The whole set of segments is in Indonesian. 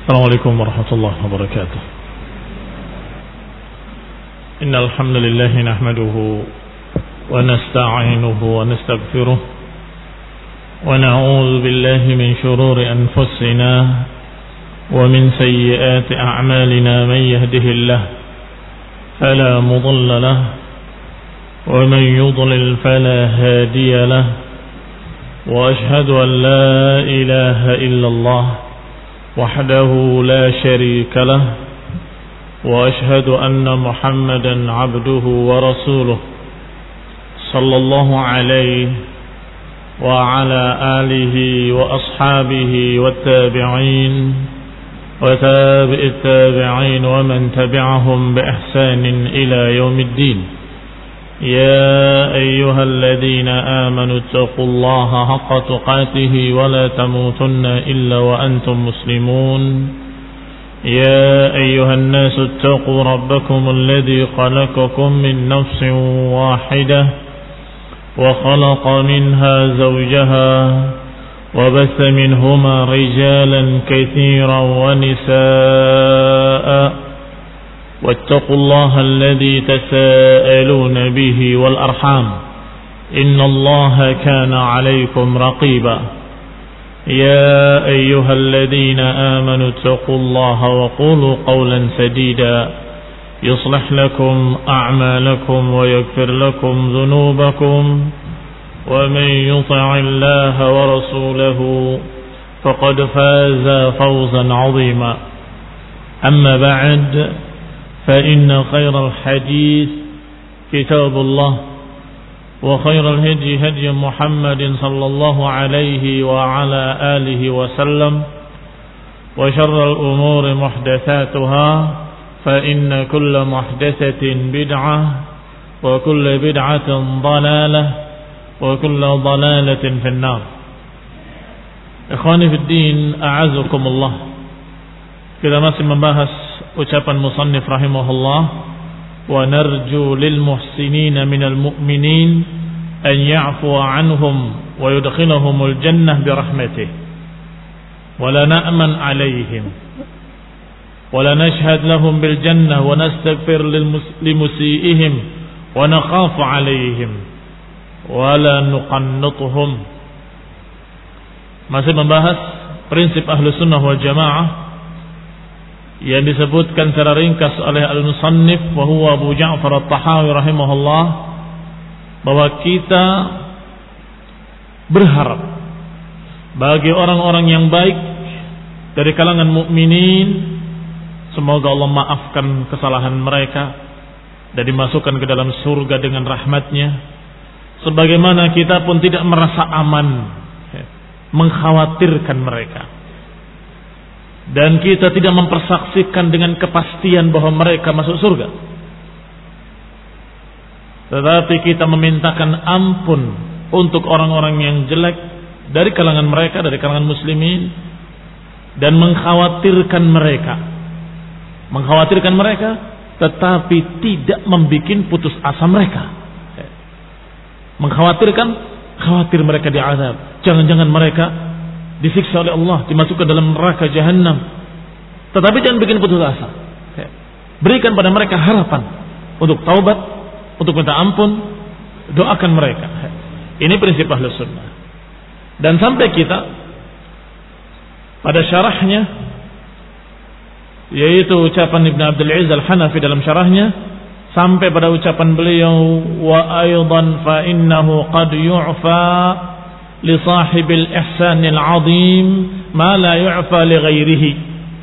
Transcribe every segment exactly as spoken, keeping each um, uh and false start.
السلام عليكم ورحمة الله وبركاته. إن الحمد لله نحمده ونستعينه ونستغفره ونعوذ بالله من شرور أنفسنا ومن سيئات أعمالنا. من يهده الله فلا مضل له ومن يضلل فلا هادي له وأشهد أن لا إله إلا الله وحده لا شريك له وأشهد أن محمدا عبده ورسوله صلى الله عليه وعلى آله وأصحابه والتابعين وتابع التابعين ومن تبعهم بإحسان إلى يوم الدين. يا أيها الذين آمنوا اتقوا الله حق تقاته ولا تموتن إلا وأنتم مسلمون. يا أيها الناس اتقوا ربكم الذي خلقكم من نفس واحدة وخلق منها زوجها وبث منهما رجالا كثيرا ونساء واتقوا الله الذي تساءلون به والأرحام إن الله كان عليكم رقيبا. يا أيها الذين آمنوا اتقوا الله وقولوا قولا سديدا يصلح لكم أعمالكم ويغفر لكم ذنوبكم ومن يطع الله ورسوله فقد فاز فوزا عظيما. أما بعد فإن خير الحديث كتاب الله وخير الهدي هدي محمد صلى الله عليه وعلى آله وسلم وشر الأمور محدثاتها فإن كل محدثة بدعة وكل بدعة ضلالة وكل ضلالة في النار. Ikhwani fi din, a'azakumullah. Kita masih membahas ucapan musannif rahimahullah, wa narju lil muhsinina minal mu'minin an ya'fuwa anhum wa yudkhilahumul jannah bi rahmatih wa la na'man 'alayhim wa la nashhad lahum bil jannah wa nastaghfir lil musii'ihim wa nakhafu 'alayhim wa la nuqannituhum. Masih membahas prinsip Ahlus Sunnah wal Jamaah yang disebutkan secara ringkas oleh al-musannif wa huwa Abu Ja'far at-Tahawi rahimahullah, bahwa kita berharap bagi orang-orang yang baik dari kalangan mukminin, semoga Allah maafkan kesalahan mereka dan dimasukkan ke dalam surga dengan rahmatnya, sebagaimana kita pun tidak merasa aman mengkhawatirkan mereka, dan kita tidak mempersaksikan dengan kepastian bahwa mereka masuk surga, tetapi kita memintakan ampun untuk orang-orang yang jelek dari kalangan mereka, dari kalangan muslimin, dan mengkhawatirkan mereka mengkhawatirkan mereka tetapi tidak membuat putus asa mereka. Mengkhawatirkan, khawatir mereka diazab, jangan-jangan mereka disiksa oleh Allah, dimasukkan dalam neraka jahanam. Tetapi jangan bikin putus asa. Berikan pada mereka harapan untuk taubat, untuk minta ampun, doakan mereka. Ini prinsip Ahlus Sunnah. Dan sampai kita pada syarahnya, yaitu ucapan Ibn Abdul Aziz Al-Hanafi dalam syarahnya, sampai pada ucapan beliau, wa aydan fa innahu qad yu'fa li sahibil ihsanil azim ma la yu'fa li ghairihi.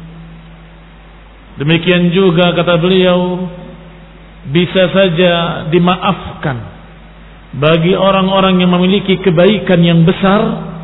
Demikian juga kata beliau, bisa saja dimaafkan bagi orang-orang yang memiliki kebaikan yang besar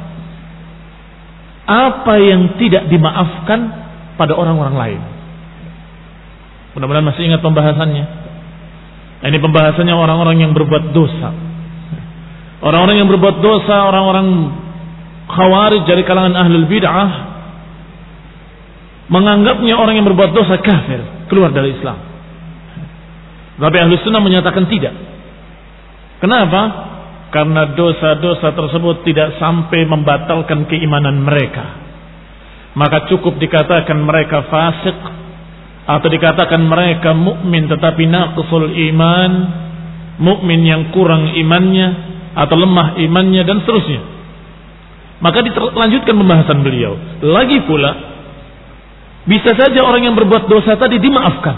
apa yang tidak dimaafkan pada orang-orang lain. Mudah-mudahan masih ingat pembahasannya. Ini pembahasannya orang-orang yang berbuat dosa. Orang-orang yang berbuat dosa, orang-orang khawarij dari kalangan ahlul bid'ah, menganggapnya orang yang berbuat dosa kafir, keluar dari Islam. Tapi Ahlus Sunnah menyatakan tidak. Kenapa? Karena dosa-dosa tersebut tidak sampai membatalkan keimanan mereka. maka cukup dikatakan mereka fasik atau dikatakan mereka mukmin tetapi naqisul iman, mukmin yang kurang imannya atau lemah imannya dan seterusnya. Maka dilanjutkan pembahasan beliau. Lagi pula, bisa saja orang yang berbuat dosa tadi dimaafkan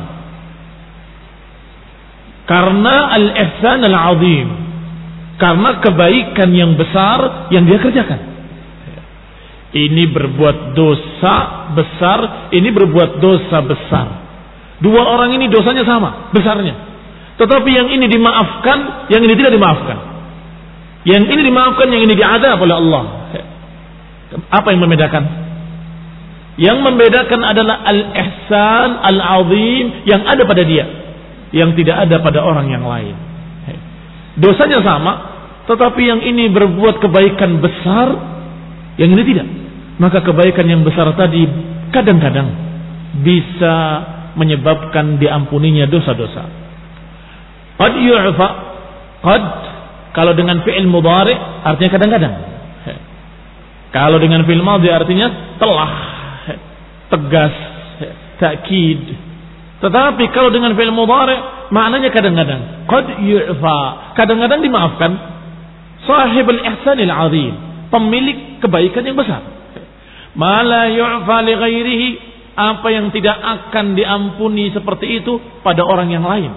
karena al-ihsan al-azim, karena kebaikan yang besar yang dia kerjakan. Ini berbuat dosa besar, ini berbuat dosa besar. Dua orang ini dosanya sama besarnya, tetapi yang ini dimaafkan, yang ini tidak dimaafkan. Yang ini dimaafkan, yang ini diadab oleh Allah. Apa yang membedakan? Yang membedakan adalah al-ihsan al-azim yang ada pada dia, yang tidak ada pada orang yang lain. Dosanya sama, tetapi yang ini berbuat kebaikan besar, yang ini tidak. Maka kebaikan yang besar tadi kadang-kadang bisa menyebabkan diampuninya dosa-dosa. Qad yu'fa, qad kalau dengan fi'il mudhari artinya kadang-kadang. Kalau dengan fi'il madhi artinya telah, tegas, takkid. Tetapi kalau dengan fi'il mudhari maknanya kadang-kadang. Qad yu'fa, kadang-kadang dimaafkan. Sahibul ihsanil azim, pemilik kebaikan yang besar. Ma la yu'fa li ghairihi, apa yang tidak akan diampuni seperti itu pada orang yang lain.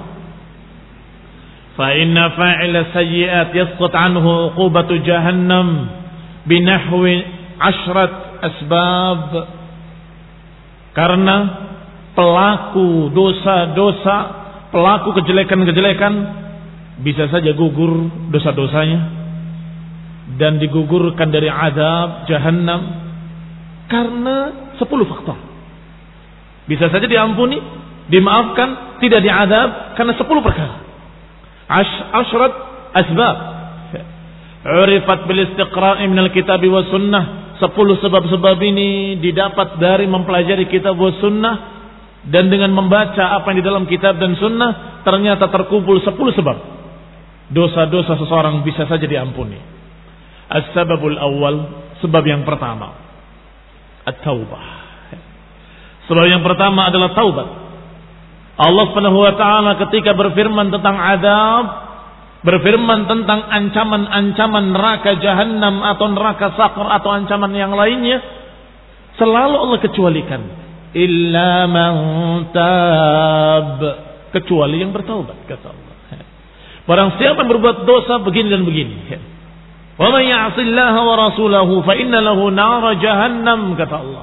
Fa inna fa'ila sayyi'at yasqut anhu uqubatu jahannam binahwi ashrat asbab. Karena pelaku dosa-dosa, pelaku kejelekan-kejelekan bisa saja gugur dosa-dosanya dan digugurkan dari azab jahannam karena sepuluh faktor. Bisa saja diampuni, dimaafkan, tidak diazab karena sepuluh perkara. Ash, ashrat asbab. Urifat bil istiqra'i minal kitab wa sunnah. Sepuluh sebab-sebab ini didapat dari mempelajari kitab wa sunnah, dan dengan membaca apa yang di dalam kitab dan sunnah ternyata terkumpul sepuluh sebab. Dosa-dosa seseorang bisa saja diampuni. As-sababul awal, sebab yang pertama, at-taubah. Sebab yang pertama adalah taubat. Allah Subhanahu wa taala ketika berfirman tentang azab, berfirman tentang ancaman-ancaman neraka jahanam atau neraka saqar atau ancaman yang lainnya, selalu Allah kecualikan illa man tab, kecuali yang bertaubat, kata Allah. Barang siapa yang berbuat dosa begini dan begini, wa man ya'sillaha wa rasulahu fa inna lahu nar jahannam, kata Allah.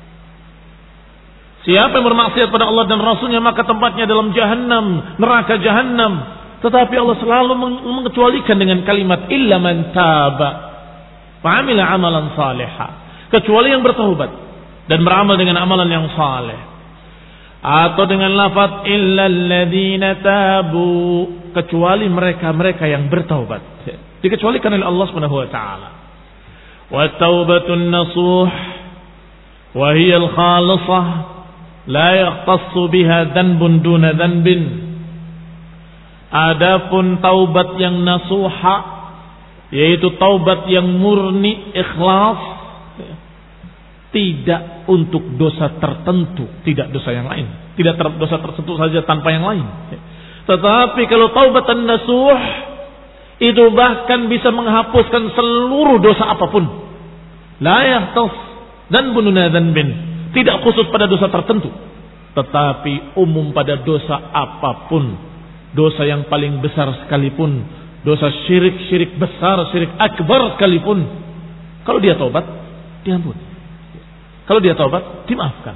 Siapa yang bermaksiat pada Allah dan Rasulnya maka tempatnya dalam jahannam, neraka jahannam. Tetapi Allah selalu mengecualikan dengan kalimat illa man taba fa amila amalan salihah, kecuali yang bertaubat dan beramal dengan amalan yang saleh. Atau dengan lafaz illal ladzina tabu, kecuali mereka-mereka yang bertaubat, dikecualikan oleh Allah Subhanahu wa taala. Wa taubatun nasuh wa hiya al-khalisah la yaqtassu biha dhanbun duna dhanbin. Adapun taubat yang nasuha, yaitu taubat yang murni ikhlas, tidak untuk dosa tertentu, tidak dosa yang lain, tidak ter, dosa tertentu saja tanpa yang lain. Tetapi kalau taubatan nasuh itu bahkan bisa menghapuskan seluruh dosa apapun. La yahtas dan bununa dzanbin, tidak khusus pada dosa tertentu, tetapi umum pada dosa apapun. Dosa yang paling besar sekalipun, dosa syirik-syirik besar, syirik akbar sekalipun, kalau dia taubat diampuni. Kalau dia taubat dimaafkan.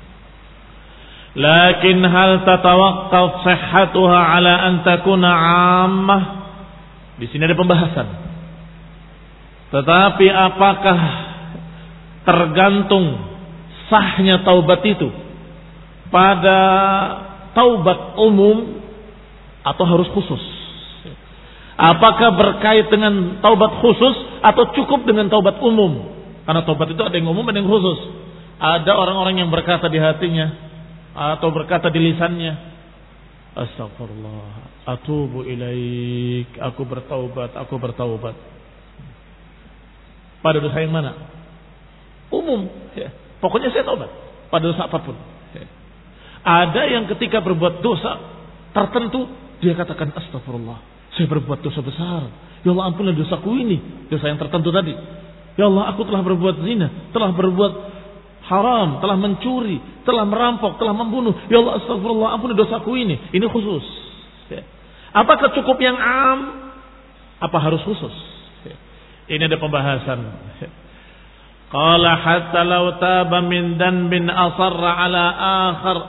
Lakin hal tatawaqqaf sihhatuha ala an takuna 'ammah. Di sini ada pembahasan. Tetapi apakah tergantung sahnya taubat itu pada taubat umum atau harus khusus? Apakah berkait dengan taubat khusus atau cukup dengan taubat umum? Karena taubat itu ada yang umum, ada yang khusus. Ada orang-orang yang berkata di hatinya atau berkata di lisannya, astagfirullah, atubu ilaik, aku bertaubat, aku bertaubat. Pada dosa yang mana? Umum, ya. Pokoknya saya taubat pada dosa apapun. Ada yang ketika berbuat dosa tertentu dia katakan astagfirullah, saya berbuat dosa besar. Ya Allah ampunilah dosaku ini, dosa yang tertentu tadi. Ya Allah aku telah berbuat zina, telah berbuat haram, telah mencuri, telah merampok, telah membunuh. Ya Allah astagfirullah ampunilah dosaku ini. Ini khusus. Apakah cukup yang am? Apa harus khusus? Ini ada pembahasan. Qala hatta law taba min danbin asarra ala akhar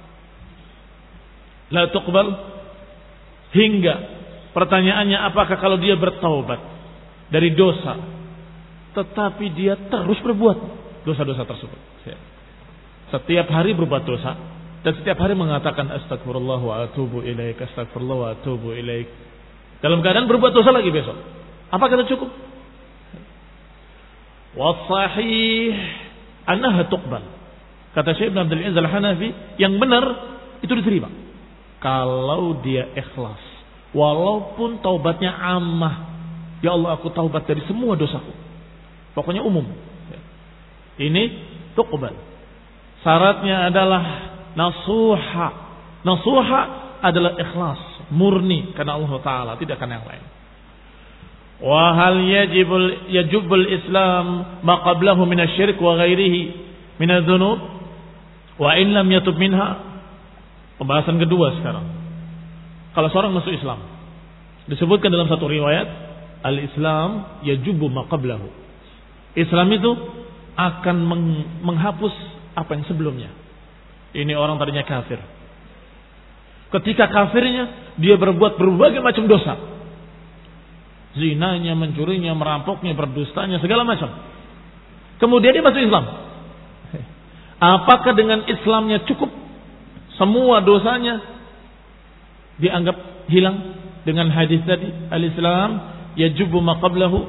la tuqbal. Hingga pertanyaannya apakah kalau dia bertaubat dari dosa tetapi dia terus berbuat dosa-dosa tersebut. Setiap hari berbuat dosa dan setiap hari mengatakan astagfirullah wa atubu ilaik, astagfirullah wa atubu ilaik. Dalam keadaan berbuat dosa lagi besok. Apakah itu cukup? Wasahih annaha tuqbal. Kata Syekh Ibn Abdul Aziz Al-Hanafi, yang benar itu diterima kalau dia ikhlas, walaupun taubatnya ammah. Ya Allah aku taubat dari semua dosaku, pokoknya umum. Ini tuqbal. Syaratnya adalah nasuha. Nasuha adalah ikhlas, murni karena Allah Ta'ala, tidak karena yang lain. Wa hal yajibul yajibul Islam ma qablahu min asy-syirk wa ghairihi min adz-dzunub wa in lam yatub minha. Pembahasan kedua sekarang. Kalau seorang masuk Islam, disebutkan dalam satu riwayat, al-Islam yajubu ma qablahu. Islam itu akan meng- menghapus apa yang sebelumnya. Ini orang tadinya kafir. Ketika kafirnya dia berbuat berbagai macam dosa. Zinanya, mencurinya, merampoknya, berdustanya, segala macam. Kemudian dia masuk Islam. Apakah dengan Islamnya cukup semua dosanya dianggap hilang dengan hadis tadi? Al-Islam yajubu ma qablahu.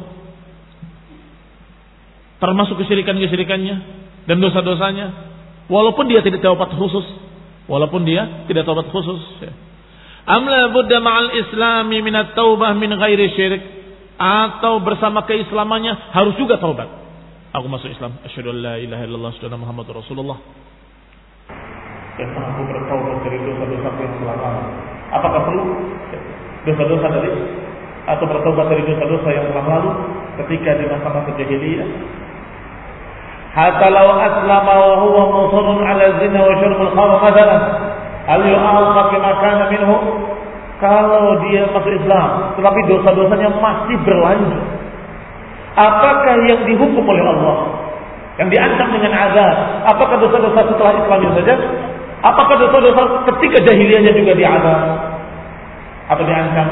Termasuk kesyirikan-kesyirikannya dan dosa-dosanya. Walaupun dia tidak taubat khusus. Walaupun dia tidak taubat khusus. Amla budda ma'al islami minat taubah min ghairi syirik. Atau bersama keislamannya harus juga taubat. Aku masuk Islam, asyhadu an la ilaha illallah, asyhadu anna Muhammadar Rasulullah. Dan aku bertaubat dari dosa-dosa yang telah lalu. Apakah perlu dosa-dosa dari atau bertaubat dari dosa-dosa yang telah lalu ketika di masa-masa jahiliyah? Hatta law aslama wa huwa musarrun ala zina wa syurbul khamr mathalan, hal yu'aqab bima kana minhu? Kalau dia masuk Islam tetapi dosa-dosanya masih berlanjut, apakah yang dihukum oleh Allah, yang diancam dengan azab, apakah dosa-dosa setelah Islamnya saja? Apakah dosa-dosa ketika jahiliyahnya juga diazab atau diancam?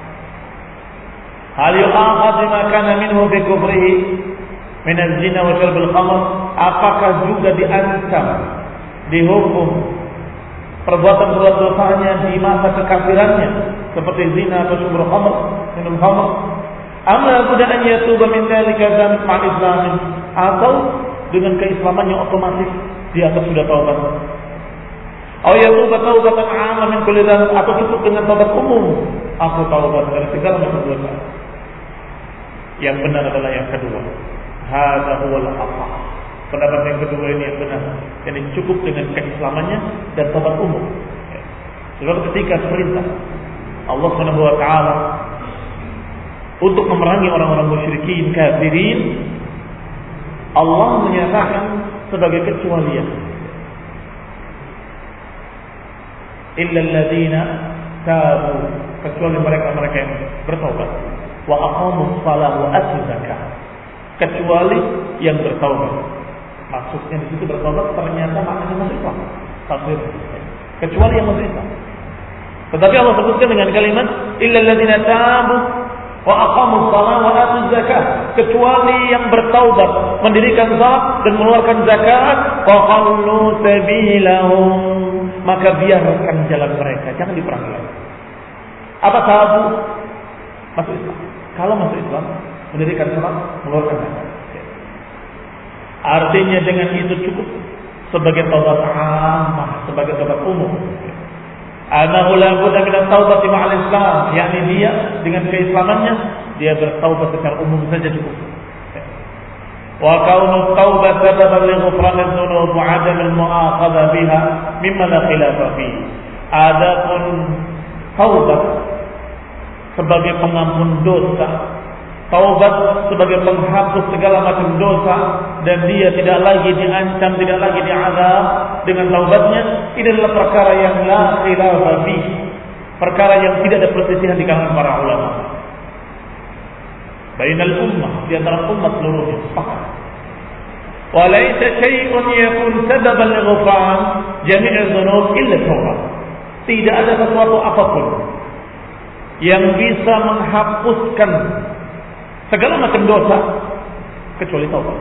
Hal yu'aqab bima kana minhu bi kufrihi min az-zina wa syurbil khamr? Apakah juga diancam, dihukum perbuatan-perbuatan dosanya di masa kekafirannya seperti zina atau syurbil khamr, minum khamr? Amma budda an yatuba min dzalika dzam ma'al Islam, atau dengan keislamannya otomatis dia akan sudah taubat? Atau yatuba taubatan 'amma min kulli dzam, atau cukup dengan taubat umum, aku taubat dari segala macam dosa? Yang benar adalah yang kedua. Hadza huwal afdal. Pendapat yang kedua ini yang benar. Jadi cukup dengan keislamannya dan taubat umum. Sebab ketika perintah Allah Subhanahu wa taala untuk memerangi orang-orang musyrikin kafirin, Allah menyatakan sebagai kecualian. Illa alladziina tabu, kecuali mereka-mereka yang bertaubat, wa aqamus shalah wa atuz zakah, kecuali yang bertaubat. Maksudnya di situ bertaubat ternyata maknanya masuk Islam. Tafsir. Kecuali yang masuk Islam. Tetapi Allah sebutkan dengan kalimat illal ladzina tabu wa aqamus shalah wa atuz zakah, kecuali yang bertaubat, mendirikan salat dan mengeluarkan zakat, fa khallu sabilahum, maka biarkan jalan mereka, jangan diperangi lagi. Apa tabu? Masuk Islam. Kalau masuk Islam, mendirikan salat, mengeluarkan zakat. Artinya dengan itu cukup sebagai taubat ammah, sebagai taubat umum. Anahu la budda min at-taubati ma'al Islam, yakni dia dengan keislamannya dia bertaubat secara umum saja cukup. wa kaunu taubah sababan li ghufranid dzunub wa 'adam al-mu'akhadha biha mimma la khilafa fihi. Adapun taubat sebagai pengampun dosa, taubat sebagai penghapus segala macam dosa, dan dia tidak lagi diancam, tidak lagi diazab dengan taubatnya, ini adalah perkara yang la khilafa fihi, perkara yang tidak ada perselisihan di kalangan para ulama. Bainal ummah, di antara umat seluruhnya sepakat. Wa laisa syai'un yakun sababan li ghufran jami'i dzunub illa taubat. Tidak ada sesuatu apapun yang bisa menghapuskan segala macam dosa kecuali taubat.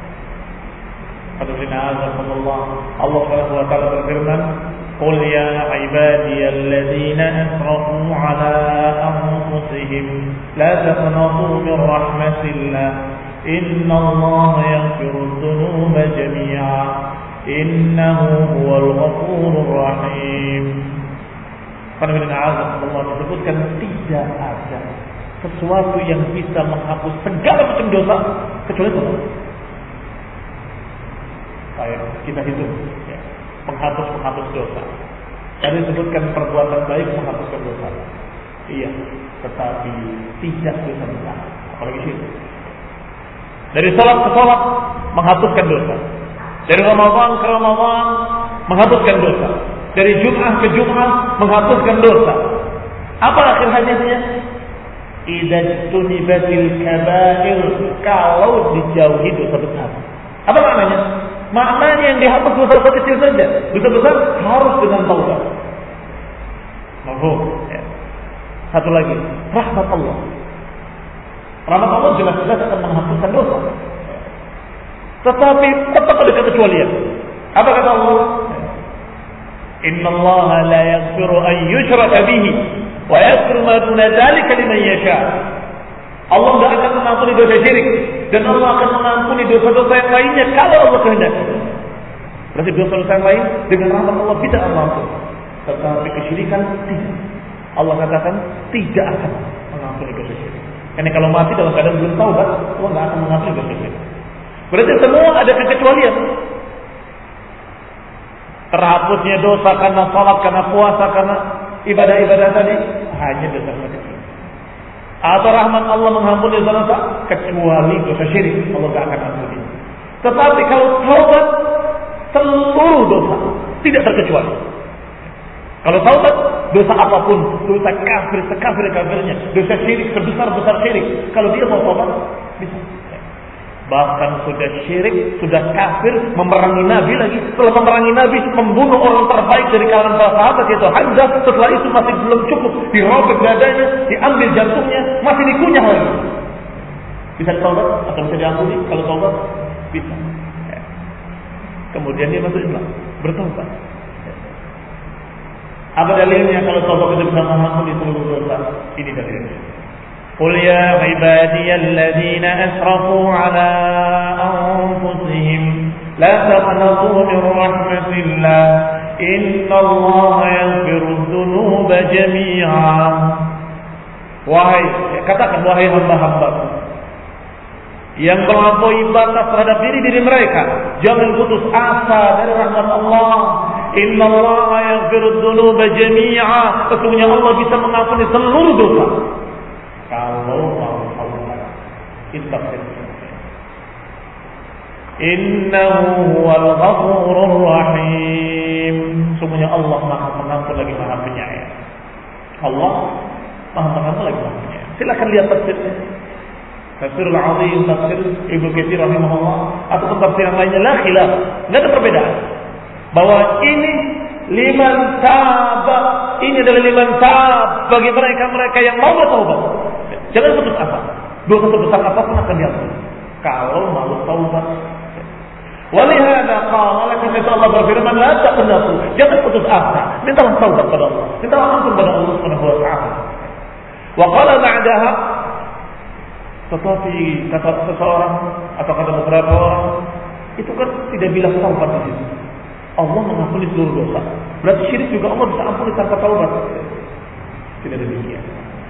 Allah Allah Subhanahu wa taala berfirman, "Qul ya ibadiyalladzina asrafu 'ala anfusihim la taqnatu min rahmatillah innallaha yaghfiru dzunuba jami'a innahu huwal ghafurur rahim." Karena Allah disebutkan tidak ada sesuatu yang bisa menghapus segala macam dosa kecuali taubat. Baik, kita hitung ya. Penghapus-penghapus dosa. Tadi disebutkan perbuatan baik menghapuskan dosa. Iya, tetapi tidak dosa besar, apalagi syirik. Dari salat ke salat menghapuskan dosa. Dari Ramadan ke Ramadan menghapuskan dosa. Dari Jum'ah ke Jum'ah menghapuskan dosa. Apa akhir hadisnya? Idza tunibatil kaba'ir, kalau dijauhi dosa besar. Apa maknanya? Maknanya yang dihapus dosa kecil saja. Dosa besar harus dengan taubat. Mafhum? Ya. Satu lagi, rahmat Allah. Rahmat Allah jelas-jelas akan menghapuskan dosa. Tetapi tetap ada kekecualian. Apa kata Allah? Inna Allah la yaghfiru an yushraka bihi wa yaghfiru ma duna dzalika liman yasha. Allah tidak akan mengampuni dosa syirik, dan Allah akan mengampuni dosa-dosa yang lainnya kalau Allah kehendaki. Berarti dosa-dosa yang lain dengan rahmat Allah bisa Allah ampuni, tetapi kesyirikan tidak. Allah katakan tidak akan mengampuni dosa syirik. Karena kalau mati dalam keadaan belum taubat, Allah tidak akan mengampuni dosa syirik. Berarti semua ada kekecualian. Terhapusnya dosa karena salat, karena puasa, karena ibadah-ibadah tadi hanya dosa kecil. Atau rahmat Allah mengampuni dosa kecuali dosa syirik, Allah tidak akan ampuni. Tetapi kalau taubat, seluruh dosa tidak terkecuali. Kalau taubat, dosa apapun, dosa kafir sekafir-kafirnya, dosa syirik sebesar-besar syirik, kalau dia mau taubat bisa. Bahkan sudah syirik, sudah kafir, memerangi Nabi lagi. Setelah memerangi Nabi, membunuh orang terbaik dari kalangan para sahabat, yaitu Hamzah. Setelah itu masih belum cukup, dirobek dadanya, diambil jantungnya, masih dikunyah lagi. Bisa taubat atau bisa diampuni? Kalau taubat, bisa. Kemudian dia masuk Islam, bertaubat. Apa dalilnya kalau taubat itu bisa mengampuni seluruh dosa? Ini dalilnya. Qul ya ibadiyalladzina asrafu 'ala anfusihim la taqnatu min rahmatillah innallaha yaghfiru dzunuba jami'a. Wahai, katakan wahai hamba-hamba yang melampaui batas terhadap diri-diri mereka, jangan putus asa dari rahmat Allah. Innallaha yaghfiru dzunuba jami'a. Sesungguhnya Allah bisa mengampuni seluruh dosa. Kalau mau Allah istighfar. Innahu huwal ghafurur rahim. Sesungguhnya Allah Maha Pengampun lagi Maha Penyayang. Allah Maha Pengampun lagi Maha Penyayang. Silakan lihat tafsirnya. Tafsirul Azim, tafsir Ibnu Katsir rahimahullah, atau tafsir yang lainnya, la khilaf, enggak ada perbedaan. Bahwa ini liman taba, ini adalah liman tab bagi mereka-mereka yang mau bertaubat. Jangan putus asa. Dosa sebesar apapun akan diampuni kalau mau taubat. Walihada qala karena Allah berfirman, la taqnatu, jangan putus asa, mintalah taubat pada Allah, mintalah ampun pada Allah Subhanahu wa taala. Wa qala ba'daha, tetapi kata seseorang atau kata beberapa orang, itu kan tidak bilang taubat di situ. Allah mengampuni seluruh dosa. Berarti syirik juga Allah bisa ampuni tanpa taubat. Tidak demikian.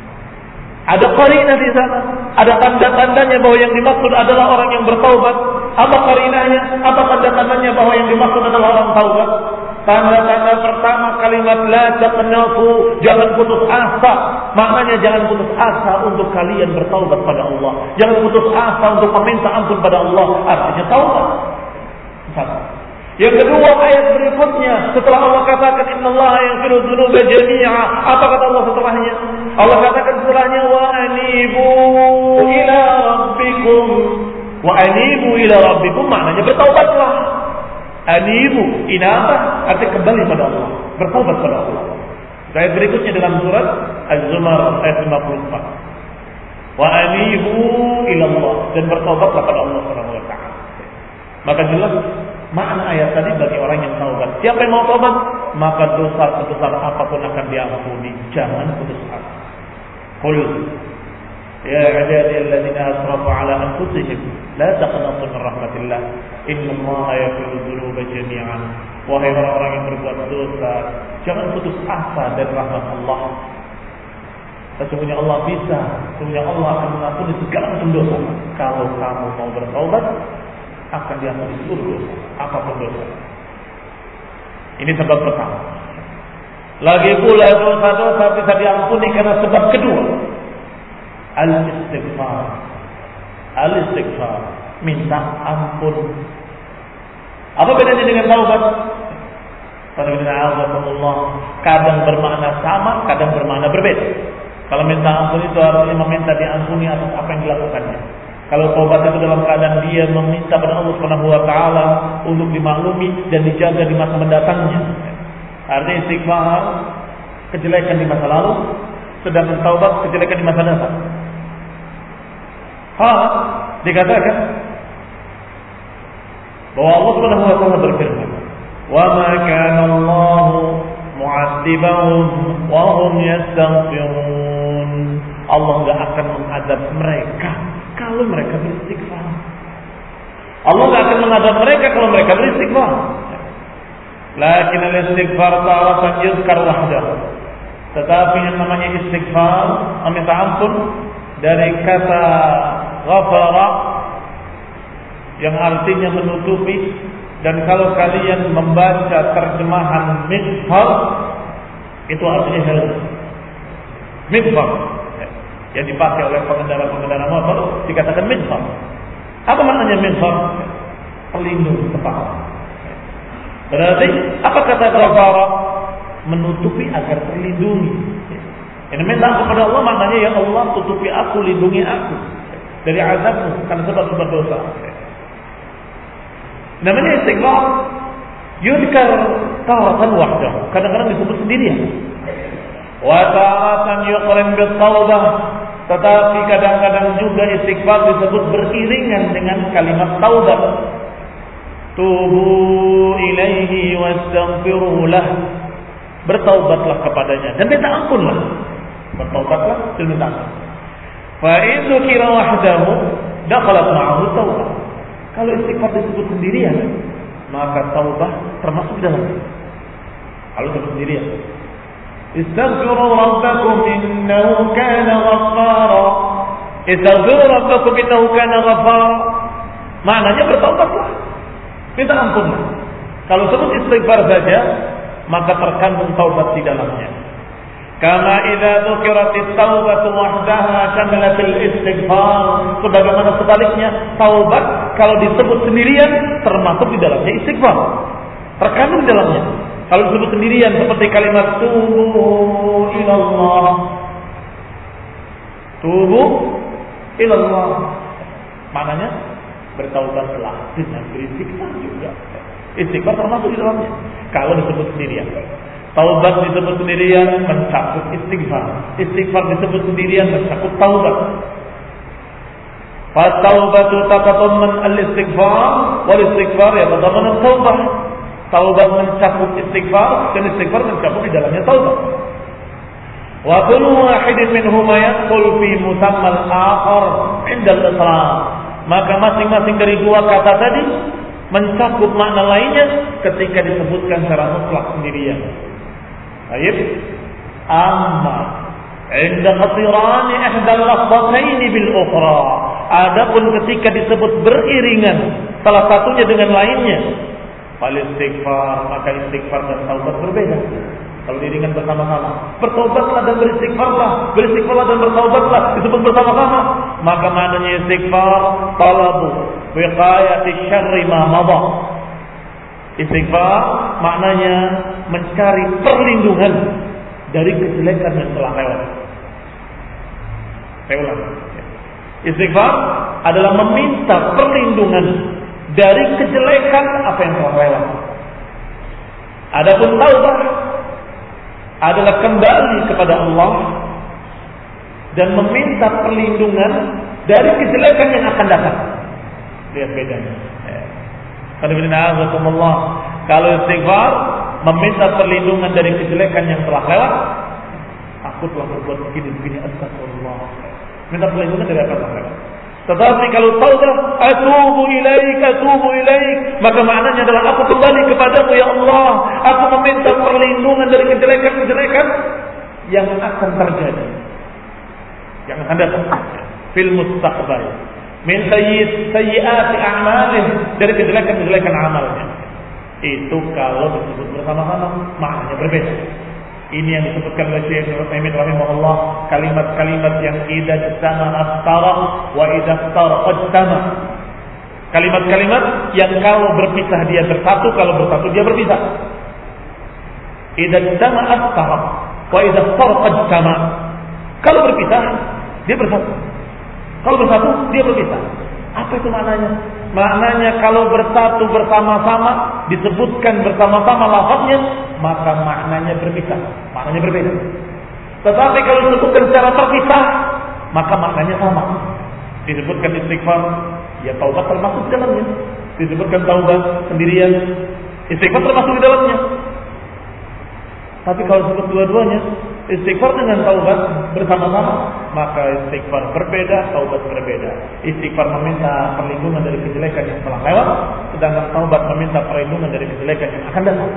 Ada qarinah di sana, ada tanda-tandanya bahwa yang dimaksud adalah orang yang bertaubat Apa karinanya? Apa tanda-tandanya bahwa yang dimaksud adalah orang taubat? Tanda-tanda pertama kalimat la taqnatu, jangan putus asa. Maknanya jangan putus asa untuk kalian bertaubat pada Allah. Jangan putus asa untuk meminta ampun pada Allah. Artinya taubat. Satu. Yang kedua, ayat berikutnya setelah Allah katakan innallaha yaghfiru dzunuba jami'a, apa kata Allah setelahnya? Allah katakan setelahnya wa anibu ila rabbikum. Wa anibu ila rabbikum maknanya bertaubatlah. Anibu, inabah artinya kembali pada Allah, bertaubat pada Allah. Ayat berikutnya dalam surat Az-Zumar ayat lima puluh empat. Wa anibu ila Allah, dan bertaubatlah pada Allah Subhanahu wa taala. Maka jelas makna ayat tadi bagi orang yang taubat. Siapa yang mau taubat, maka dosa sebesar apapun akan diampuni. Jangan putus asa. Qul ya ibadiyalladzina asrafu ala anfusihim la taqnatu min rahmatillah innallaha yaghfiru dzunuba jami'an. Wahai orang-orang yang berbuat dosa, jangan putus asa dari rahmat Allah. Sesungguhnya Allah bisa, sesungguhnya Allah akan mengampuni segala macam dosa. Kalau kamu mau bertaubat, akan diampuni seluruh dosa, apapun dosa. Ini sebab pertama. Lagi pula dosa-dosa bisa diampuni karena sebab kedua, al-istighfar. Al-istighfar, minta ampun. Apa bedanya dengan taubat? Kadang bermakna sama, kadang bermakna berbeda. Kalau minta ampun itu artinya meminta diampuni atas apa yang dilakukannya. Kalau taubat itu dalam keadaan dia meminta pada Allah Subhanahu wa taala untuk dimaklumi dan dijaga di masa mendatangnya. Artinya istighfar kejelekan di masa lalu, sedangkan taubat kejelekan di masa datang. Ha, dikatakan bahwa Allah Subhanahu wa taala berfirman, "Wa ma kana Allah mu'adzibahum wa hum yastaghfirun." Allah enggak akan mengadab mereka kalau mereka beristighfar. Allah enggak akan mengadab mereka kalau mereka beristighfar. Lakin al-istighfar ta'aratan yuzkar wahdahu. Tetapi yang namanya istighfar, meminta ampun, dari kata ghafara yang artinya menutupi, dan kalau kalian membaca terjemahan midfar itu artinya helm. Midfar yang dipakai oleh pengendara-pengendara motor dikatakan midfar. Apa maknanya midfar? Pelindung kepala. Berarti apa kata ghafara? Menutupi agar terlindungi. Ini minta kepada Allah maknanya ya Allah tutupi aku, lindungi aku dari azabmu karena sebab-sebab dosa. Namanya istighfar yudkar taratan wahdahu, kadang-kadang disebut sendirian. Wa taratan yuqran bil taubah, tetapi kadang-kadang juga istighfar disebut beriringan dengan kalimat taubat. Tubu ilaihi wastaghfiruh lah. Bertaubatlah kepadanya dan minta ampunlah. Bertaubatlah dan minta ampun. Fa in dzukira wahdahu dakhalat ma'ahu taubah. Kalau istighfar disebut sendirian, maka taubah termasuk di dalamnya. Kalau disebut sendirian, istaghfiru rabbakum innahu kana ghaffara. Istaghfiru rabbakum innahu kana ghaffara. Maknanya bertaubatlah, minta ampunlah. Kalau sebut istighfar saja, maka terkandung taubat di dalamnya. Kama idza dzukiratit taubatu wahdaha syamilatil istighfar. Sebagaimana sebaliknya, taubat kalau disebut sendirian termasuk di dalamnya istighfar. Terkandung di dalamnya. Kalau disebut sendirian seperti kalimat tubu ilallah. Tubu ilallah. Maknanya bertaubatlah dengan beristighfar juga. Istighfar termasuk di dalamnya kalau disebut sendirian. Taubat disebut sendirian mencakup istighfar. Istighfar disebut sendirian mencakup taubat. Fataubatu taqatamman al-istighfar wal istighfar yatadamman at-taubah. Taubat mencakup istighfar dan istighfar mencakup di dalamnya taubat. Wa kullu wahidin minhuma yadkhul fi musamma al-akhar 'inda al-islam. Maka masing-masing dari dua kata tadi mencakup makna lainnya ketika disebutkan secara mutlak sendirian. Baik. Amma inda qatirani ihda al-lafdhatain bil ukhra. Adapun ketika disebut beriringan salah satunya dengan lainnya. Fal istighfar, maka istighfar dan taubat berbeda. Kalau diiringan bersama-sama, bertaubatlah dan beristighfarlah, beristighfarlah dan bertaubatlah, disebut bersama-sama. Maka maknanya istighfar talabu wiqayati syarri ma madha. Istighfar maknanya mencari perlindungan dari kejelekan yang telah lewat. Saya ulang. Istighfar adalah meminta perlindungan dari kejelekan apa yang telah lewat. Adapun taubat adalah kembali kepada Allah dan meminta perlindungan dari kejelekan yang akan datang. Lihat bedanya. Kalau istighfar meminta perlindungan dari kejelekan yang telah lewat, aku telah berbuat begini-begini, astagfirullah. Minta perlindungan dari apa yang telah lewat. Tetapi kalau taubat, atubu ilaik, atubu ilaik, maka maknanya adalah aku kembali kepadamu ya Allah. Aku meminta perlindungan dari kejelekan-kejelekan yang akan terjadi, yang akan datang fil mustaqbal. Min sayyi'at sayyi'ati a'malih, dari kejelekan-kejelekan amalnya. Itu kalau disebut bersama-sama maknanya berbeda. Ini yang disebutkan oleh Syekh Utsaimin rahimahullah, kalimat-kalimat yang idza jtama'a aftara wa idza iftaraqa ijtama. Kalimat-kalimat yang kalau berpisah dia bersatu, kalau bersatu dia berpisah. Idza jtama'a aftara wa idza iftaraqa ijtama. Kalau berpisah dia bersatu. Kalau bersatu dia berpisah. Apa itu maknanya? Maknanya kalau bersatu bersama-sama, disebutkan bersama-sama lafaznya, maka maknanya berpisah, maknanya berbeda. Tetapi kalau disebutkan secara terpisah, maka maknanya sama. Disebutkan istighfar, ya taubat termasuk di dalamnya. Disebutkan taubat sendirian, istighfar termasuk di dalamnya. Tapi kalau disebut dua-duanya, istighfar dengan taubat bersama-sama, maka istighfar berbeda, taubat berbeda. Istighfar meminta perlindungan dari kejelekan yang telah lewat, sedangkan taubat meminta perlindungan dari kejelekan yang akan datang.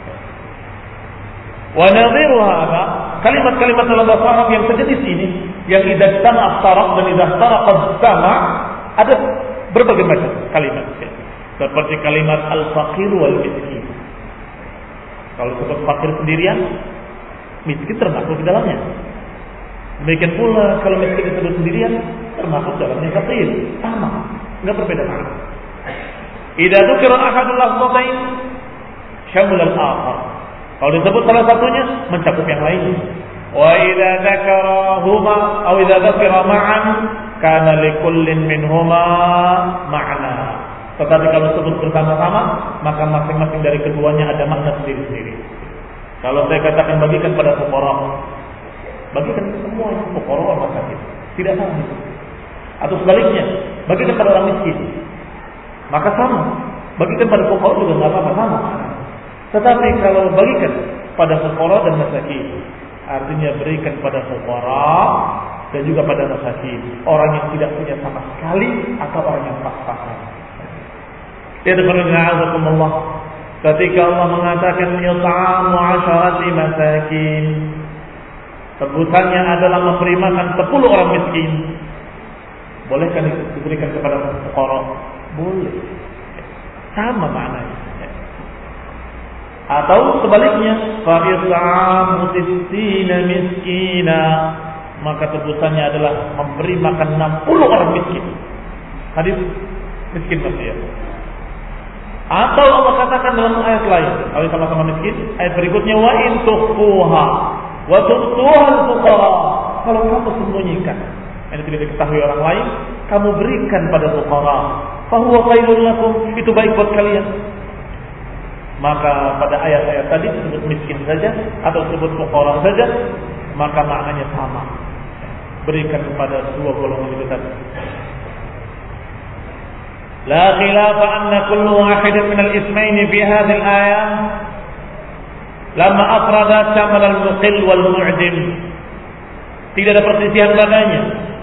Wa nadhiruha apa? Kalimat-kalimat dalam bahasa Arab yang sejenis ini, yang idza istama aftara dan idza iftaraqa istama, ada berbagai macam kalimat. Seperti kalimat al-faqir wal miskin. Kalau sebut fakir sendirian, miskin termasuk di dalamnya. Demikian pula kalau miskin disebut sendirian, termasuk dalamnya fakir. Sama, enggak berbeda makna. Idza dzukira ahadul lafzain syamul al-akhar. Kalau disebut salah satunya, mencakup yang lainnya. Wa idza dzakarahuma aw idza dzakara ma'an kana likullin minhuma ma'na. Tetapi kalau disebut bersama-sama, maka masing-masing dari keduanya ada makna sendiri-sendiri. Kalau saya katakan bagikan pada fuqara, bagikan semua yang fuqara orang sakit, tidak sama. Atau sebaliknya, bagikan pada orang miskin, maka sama. Bagikan pada fuqara juga tidak apa-apa, sama. Tetapi kalau bagikan pada fuqara dan masakin, artinya berikan pada fuqara dan juga pada masakin, orang yang tidak punya sama sekali atau orang yang pas-pasan. Dia Allah. Ketika Allah mengatakan yut'amu asharati masakin, sebutannya adalah memberi makan sepuluh orang miskin. Bolehkah diberikan kepada fuqara? Boleh. Sama maknanya. Atau sebaliknya, fa yut'amu sittina miskina, maka sebutannya adalah memberi makan enam puluh orang miskin. Hadis miskin maksudnya. Atau Allah katakan dalam ayat lain, kalau sama-sama miskin, ayat berikutnya wa in tukhfuha wa tu'tuha al-fuqara. Kalau kamu sembunyikan, ini tidak diketahui orang lain, kamu berikan pada fuqara, fa huwa khairul lakum, itu baik buat kalian. Maka pada ayat-ayat tadi disebut miskin saja atau disebut fuqara saja, maka maknanya sama. Berikan kepada dua golongan itu tadi. لا خلاف أن كل واحد من الاسمين في هذه الآية لما أفرد شمل المقل والمعجم. Tidak ada perselisihan padanya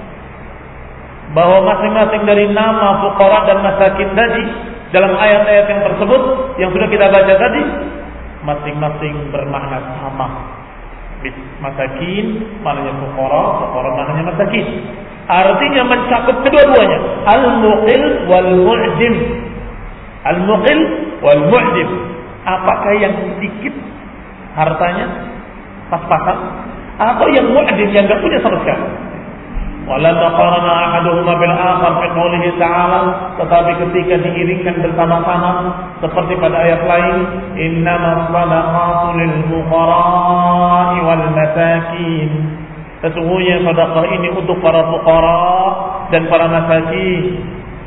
bahwa masing-masing dari nama fuqara dan masakin tadi dalam ayat-ayat yang tersebut yang sudah kita baca tadi, masing-masing bermakna sama. Masakin maknanya fuqara, fuqara maknanya masakin. Artinya mencakup kedua-duanya, al-muqil wal mu'jim. Al-muqil wal mu'dim. Apakah yang sedikit hartanya pas-pasan atau yang mu'dim yang enggak punya sama sekali? Wala taqarana ahaduhuma bil akhar fi qoulihi ta'ala, tetapi ketika diiringkan bersama-sama seperti pada ayat lain, innamas shadaqatu lil fuqara'i wal masakin. Sesungguhnya sedekah ini untuk para fuqara dan para masakin.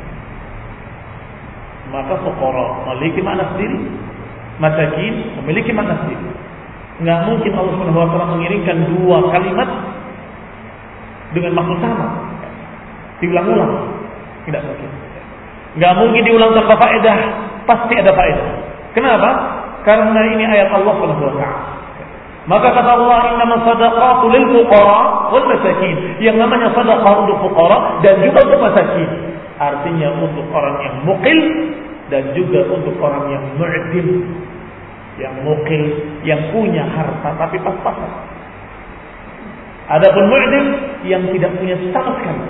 Maka fuqara memiliki makna sendiri, masakin memiliki makna sendiri. Enggak mungkin Allah Subhanahu wa taala mengiringkan dua kalimat dengan maksud sama, diulang-ulang, tidak mungkin. Enggak mungkin diulang tanpa faedah, pasti ada faedah. Kenapa? Karena ini ayat Allah Subhanahu wa taala. Maka kata Allah, innamas shadaqatu lil fuqara wal masakin. Yang namanya sedekah untuk fuqara dan juga untuk masakin. Artinya untuk orang yang muqil dan juga untuk orang yang mu'dim. Yang muqil, yang punya harta tapi pas-pasan. Adapun mu'dim yang tidak punya sama sekali.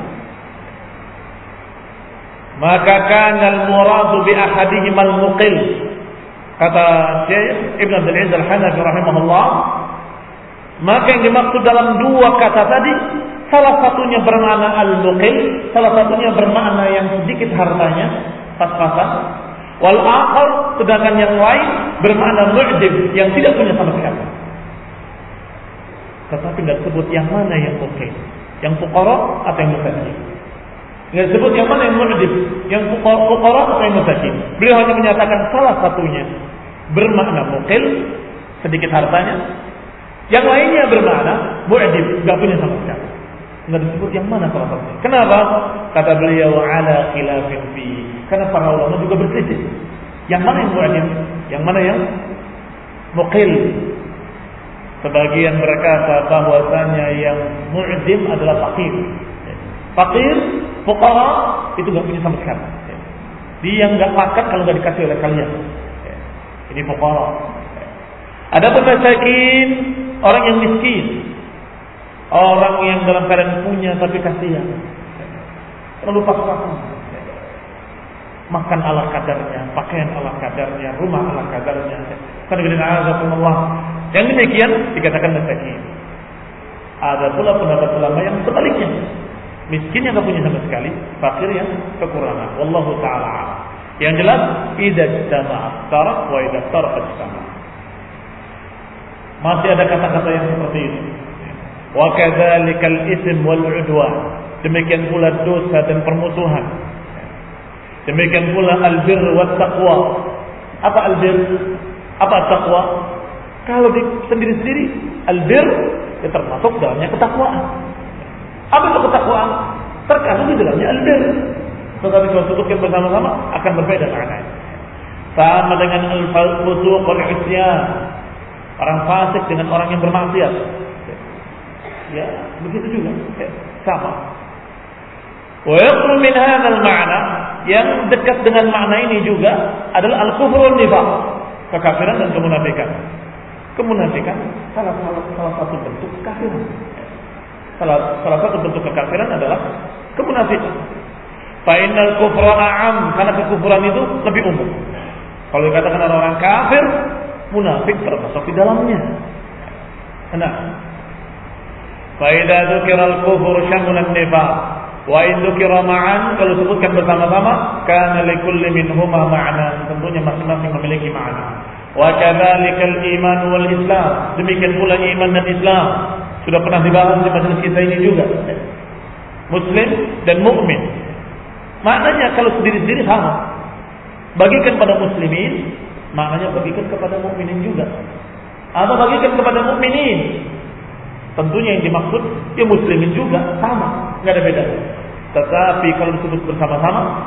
Maka kana al-muradu bi ahadihim al-muqil. Kata Syekh Ibn Abdul Aziz Al-Hanafi rahimahullah, maka yang dimaksud dalam dua kata tadi, salah satunya bermakna al-muqil, salah satunya bermakna yang sedikit hartanya, pas-pasan. Wal akhar, sedangkan yang lain bermakna mu'dim, yang tidak punya sama sekali. Tetapi tidak sebut yang mana yang muqil, yang fuqara atau yang masakin. Tidak sebut yang mana yang mu'dim, yang fuqara atau yang masakin. Beliau hanya menyatakan salah satunya bermakna muqil, sedikit hartanya. Yang lainnya bermakna mu'dim, tidak punya sama sekali. Tidak disebut yang mana salah satunya. Kenapa? Kata beliau ala khilafin fi. Karena para ulama juga berselisih. Yang mana yang mu'dim? Yang mana yang muqil? Sebagian berkata bahwasanya yang mu'dim adalah fakir. Fakir, fuqara itu enggak punya sama sekali. Dia enggak makan kalau enggak dikasih oleh kalian. Ini fuqara. Adapun masakin, orang yang miskin, orang yang dalam keadaan punya tapi kasihan, terlalu pas-pasan, makan ala kadarnya, pakaian ala kadarnya, rumah ala kadarnya. Yang demikian dikatakan masakin. Ada pula pendapat ulama yang sebaliknya, miskin yang tak punya sama sekali, fakir yang kekurangan. Wallahu taala. Yang jelas, idza jama'a tarak wa idza taraka jama'a. Masih ada kata-kata yang seperti itu. Wa kadzalikal ism wal udwan. Demikian pula dosa dan permusuhan. Demikian pula albir wat taqwa. Apa albir? Apa taqwa? Kalau di sendiri-sendiri albir ya termasuk dalamnya ketakwaan. Apa itu ketakwaan? Terkandung di dalamnya albir. Tetapi kalau disebutkan bersama-sama akan berbeda maknanya. Sama dengan al-fusuq wal isyan. Orang fasik dengan orang yang bermaksiat. Ya, begitu juga. Ya, sama. Wa yaqru min hadzal ma'na, yang dekat dengan makna ini juga adalah al-kufr wal nifaq, kekafiran dan kemunafikan. Kemunafikan salah, salah, salah satu bentuk kekafiran. Salah, salah satu bentuk kekafiran adalah kemunafikan. Fa innal kufra a'am, karena kekufuran itu lebih umum. Kalau dikatakan orang kafir, munafik termasuk di dalamnya. Nah, fa idza dzukira al-kufru syamula an-nifaq wa in dzukira ma'an, kalau disebutkan bersama-sama, kana likulli minhuma ma'na, tentunya masing-masing memiliki makna. Wa kadzalikal iman wal islam, demikian pula iman dan Islam. Sudah pernah dibahas di majelis kita ini juga. Muslim dan mukmin. Maknanya kalau sendiri-sendiri sama. Bagikan pada muslimin, maknanya bagikan kepada mukminin juga. Atau bagikan kepada mukminin. Tentunya yang dimaksud ya muslimin juga sama, enggak ada beda. Tetapi kalau disebut bersama-sama,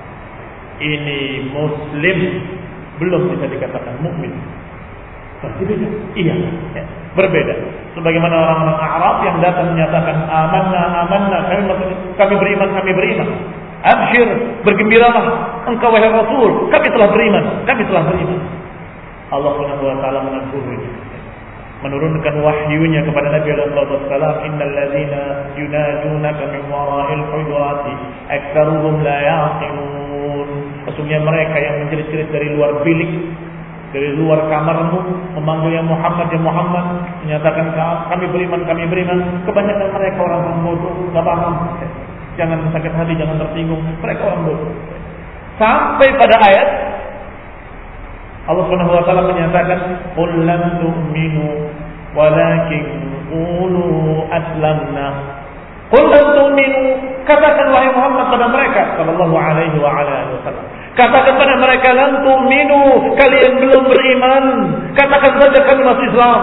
ini muslim belum bisa dikatakan mukmin. Pasti beda. Iya, ya, berbeda. Sebagaimana orang-orang Arab yang datang menyatakan amanna amanna, kami kami beriman, kami beriman. Abshir, bergembiralah engkau wahai Rasul, kami telah beriman, kami telah beriman. Allah Subhanahu wa taala menegur, menurunkan wahyunya kepada Nabi sallallahu alaihi wasallam, innal ladzina yunadunaka min wara'il hujurati aktsaruhum la yaqilun. Sesungguhnya mereka yang menjerit-jerit dari luar bilik, dari luar kamarmu, memanggil ya Muhammad, ya Muhammad, menyatakan kami beriman, kami beriman. Kebanyakan mereka orang bodoh, gak paham. Jangan sakit hati, jangan tersinggung. Mereka orang bodoh. Sampai pada ayat Allah Subhanahu wa taala menyatakan, "Qul lam tu'minu walakin qulu aslamna." Qul lam tu'minu, katakan wahai Muhammad pada mereka sallallahu alaihi wa ala alihi wasallam. Katakan pada mereka, lam tu'minu, kalian belum beriman. Katakan saja kami masih Islam.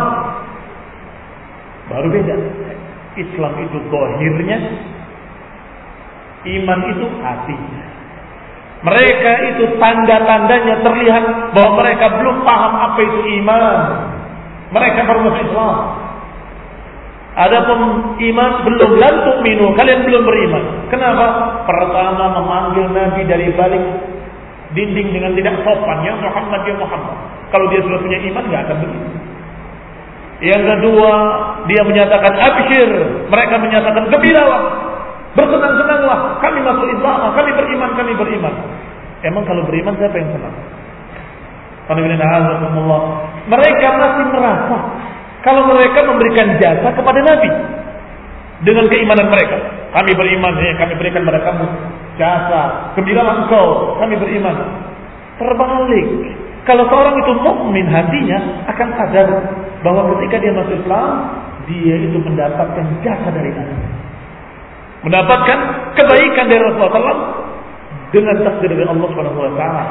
Baru beda. Islam itu zahirnya, iman itu hatinya. Mereka itu tanda-tandanya terlihat bahwa mereka belum paham apa itu iman. Mereka baru masuk Islam. Adapun iman belum, lam tu'minu, kalian belum beriman. Kenapa? Pertama memanggil Nabi dari balik dinding dengan tidak sopan, ya Muhammad, ya Muhammad. Kalau dia sudah punya iman nggak akan begitu. Yang kedua, dia menyatakan absyir, mereka menyatakan gembiralah, bersenang-senanglah, kami masuk Islam, kami beriman, kami beriman. Emang kalau beriman siapa yang senang? Mereka masih merasa kalau mereka memberikan jasa kepada Nabi dengan keimanan mereka. Kami beriman, ya, kami berikan pada kamu jasa, gembiralah engkau, kami beriman. Terbalik, kalau seorang itu mukmin hatinya akan sadar bahwa ketika dia masuk Islam, dia itu mendapatkan jasa dari Nabi, mendapatkan kebaikan dari Rasulullah shallallahu alaihi wasallam dengan takdir dari Allah subhanahu wa taala.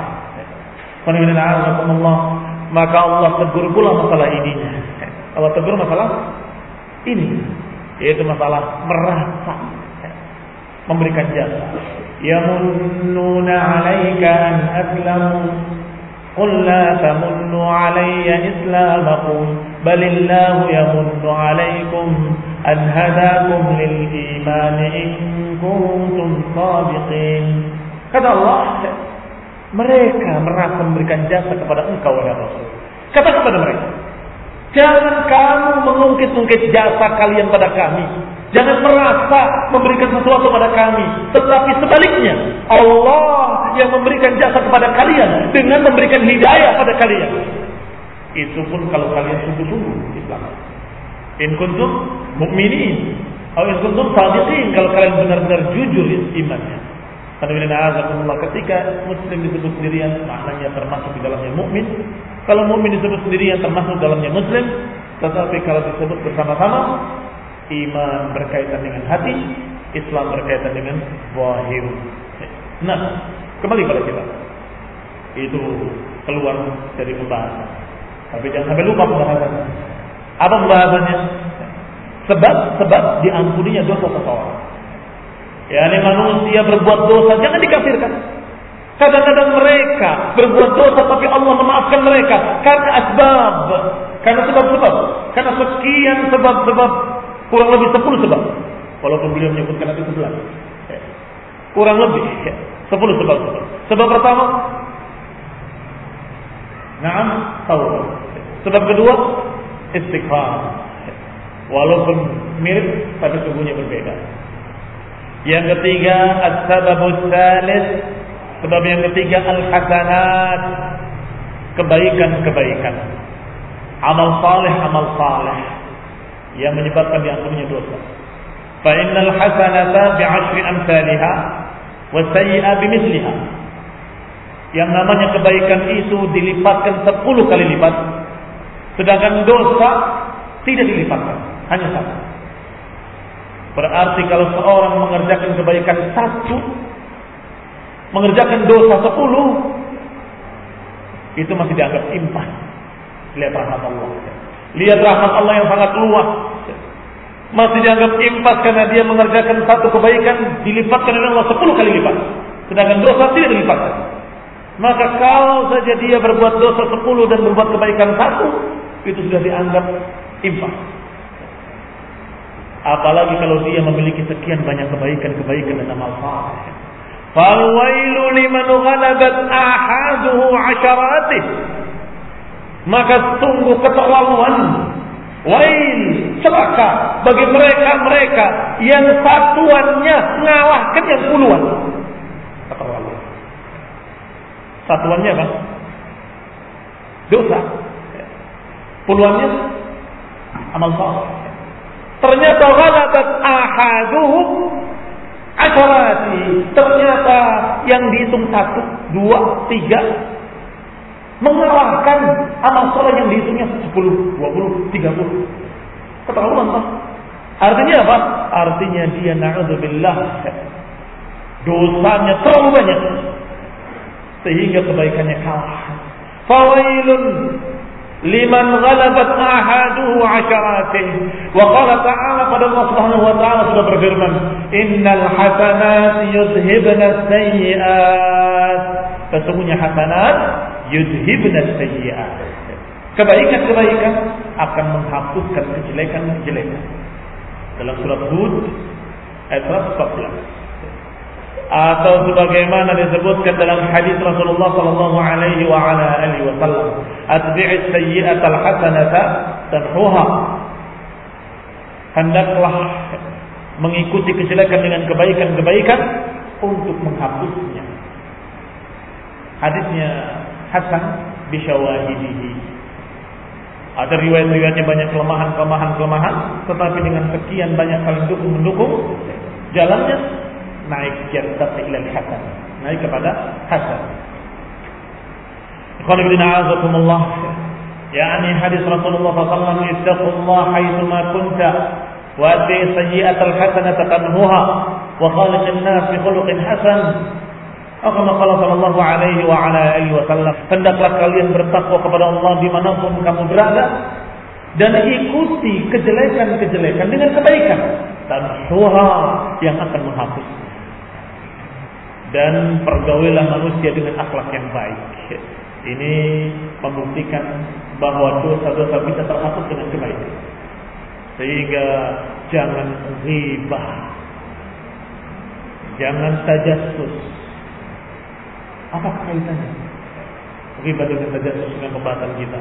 Maka Allah tegur pula masalah ininya. Allah tegur masalah ini, yaitu masalah merasa memberikan jasa. Yamunnuna 'alaika an aslamu qul la tamunnu 'alayya islamakum balillahu yamunnu 'alaykum an hadakum lil iman in kuntum shadiqin. Kata Allah, mereka merasa memberikan jasa kepada engkau wahai Rasul. Kata kepada mereka, jangan kamu mengungkit-ungkit jasa kalian pada kami. Jangan merasa memberikan sesuatu pada kami. Tetapi sebaliknya, Allah yang memberikan jasa kepada kalian dengan memberikan hidayah pada kalian. Itu pun kalau kalian sungguh-sungguh Islam. In kuntum mu'minin atau in kuntum shadiqin, kalau kalian benar-benar jujur imannya. Ketika muslim disebut sendirian, maknanya termasuk di dalamnya mukmin. Kalau mukmin disebut sendirian, termasuk dalamnya muslim. Tetapi kalau disebut bersama-sama, iman berkaitan dengan hati, Islam berkaitan dengan zahir. Nah, kembali pada kita. Itu keluar dari pembahasan. Tapi jangan sampai lupa pembahasannya. Apa pembahasannya? Sebab-sebab diampuninya dosa seseorang. Ya, ini manusia berbuat dosa, jangan dikafirkan. Kadang-kadang mereka berbuat dosa tapi Allah memaafkan mereka karena asbab, karena sebab-sebab, karena sekian sebab-sebab, kurang lebih sepuluh sebab. Walaupun beliau menyebutkan nanti sebelas. Kurang lebih sepuluh sebab. Sebab pertama, na'am, taubat. Sebab kedua, istighfar. Walaupun mirip tapi sungguhnya berbeda. Yang ketiga, as-sababus tsalits, sebab yang ketiga al-hasanat, kebaikan-kebaikan, amal saleh, amal saleh yang menyebabkan diampuninya dosa. Fa innal hasanata bi'ashri amsalha wa sayyi'a bimithliha. Yang namanya kebaikan itu dilipatkan sepuluh kali lipat, sedangkan dosa tidak dilipatkan, hanya satu. Berarti kalau seorang mengerjakan kebaikan satu, mengerjakan dosa sepuluh, itu masih dianggap impas. Lihat rahmat Allah. Lihat rahmat Allah yang sangat luas. Masih dianggap impas karena dia mengerjakan satu kebaikan dilipatkan oleh Allah sepuluh kali lipat. Sedangkan dosa tidak dilipatkan. Maka kalau saja dia berbuat dosa sepuluh dan berbuat kebaikan satu, itu sudah dianggap impas. Apalagi kalau dia memiliki sekian banyak kebaikan-kebaikan dan amal saleh. Fal wailu liman ghalabat ahaduhu asharatih. Maka sungguh keterlaluan, wail, celaka bagi mereka-mereka yang satuannya mengalahkan yang puluhan. Keterlaluan. Satuannya apa? Dosa. Puluhannya amal saleh. Ternyata ghalabat ahaduhum asharati. Ternyata yang dihitung satu, dua, tiga mengalahkan amal saleh yang dihitungnya sepuluh, dua puluh, tiga puluh. Keterlaluan, Pak. Artinya apa? Artinya dia na'udzubillah dosanya terlalu banyak sehingga kebaikannya kalah. Fawailun liman ghalabat ahaduhu asharatih. Wa qala ta'ala, pada Allah Subhanahu wa ta'ala sudah berfirman, innal hasanat yudhibna sayyi'at. Sesungguhnya hasanat yudhibna sayyi'at. Kebaikan-kebaikan akan menghapuskan kejelekan-kejelekan. Dalam surat Hud ayat seratus empat belas. Atau sebagaimana disebutkan dalam hadis Rasulullah sallallahu alaihi wa ala alihi wasallam, atbi'is sayyi'atal hasanata tamhuha. Hendaklah mengikuti kejelekan dengan kebaikan-kebaikan untuk menghapusnya. Hadisnya hasan bi syawahidihi. Ada riwayat-riwayatnya banyak kelemahan-kelemahan kelemahan, tetapi dengan sekian banyak saling dukung mendukung, jalannya naik jannah ila al-hasan, naik kepada hasan. Ikhwan fillah a'azakumullah. Yani hadis Rasulullah sallallahu alaihi wasallam, ittaqullaha haitsu ma kunta wa ati sayyi'atal hasanata tanhuha wa khaliqin nas bi khuluqin hasan. Kama qala sallallahu alaihi wa ala alihi wasallam, hendaklah kalian bertakwa kepada Allah dimanapun kamu berada dan ikuti kejelekan-kejelekan dengan kebaikan, tanhuha yang akan menghapus. Dan pergaulilah manusia dengan akhlak yang baik. Ini membuktikan bahwa dosa-dosa bisa terhapus dengan kebaikan. Sehingga jangan ghibah, jangan tajassus. Apa kaitannya ghibah dengan tajassus dengan pembahasan kita?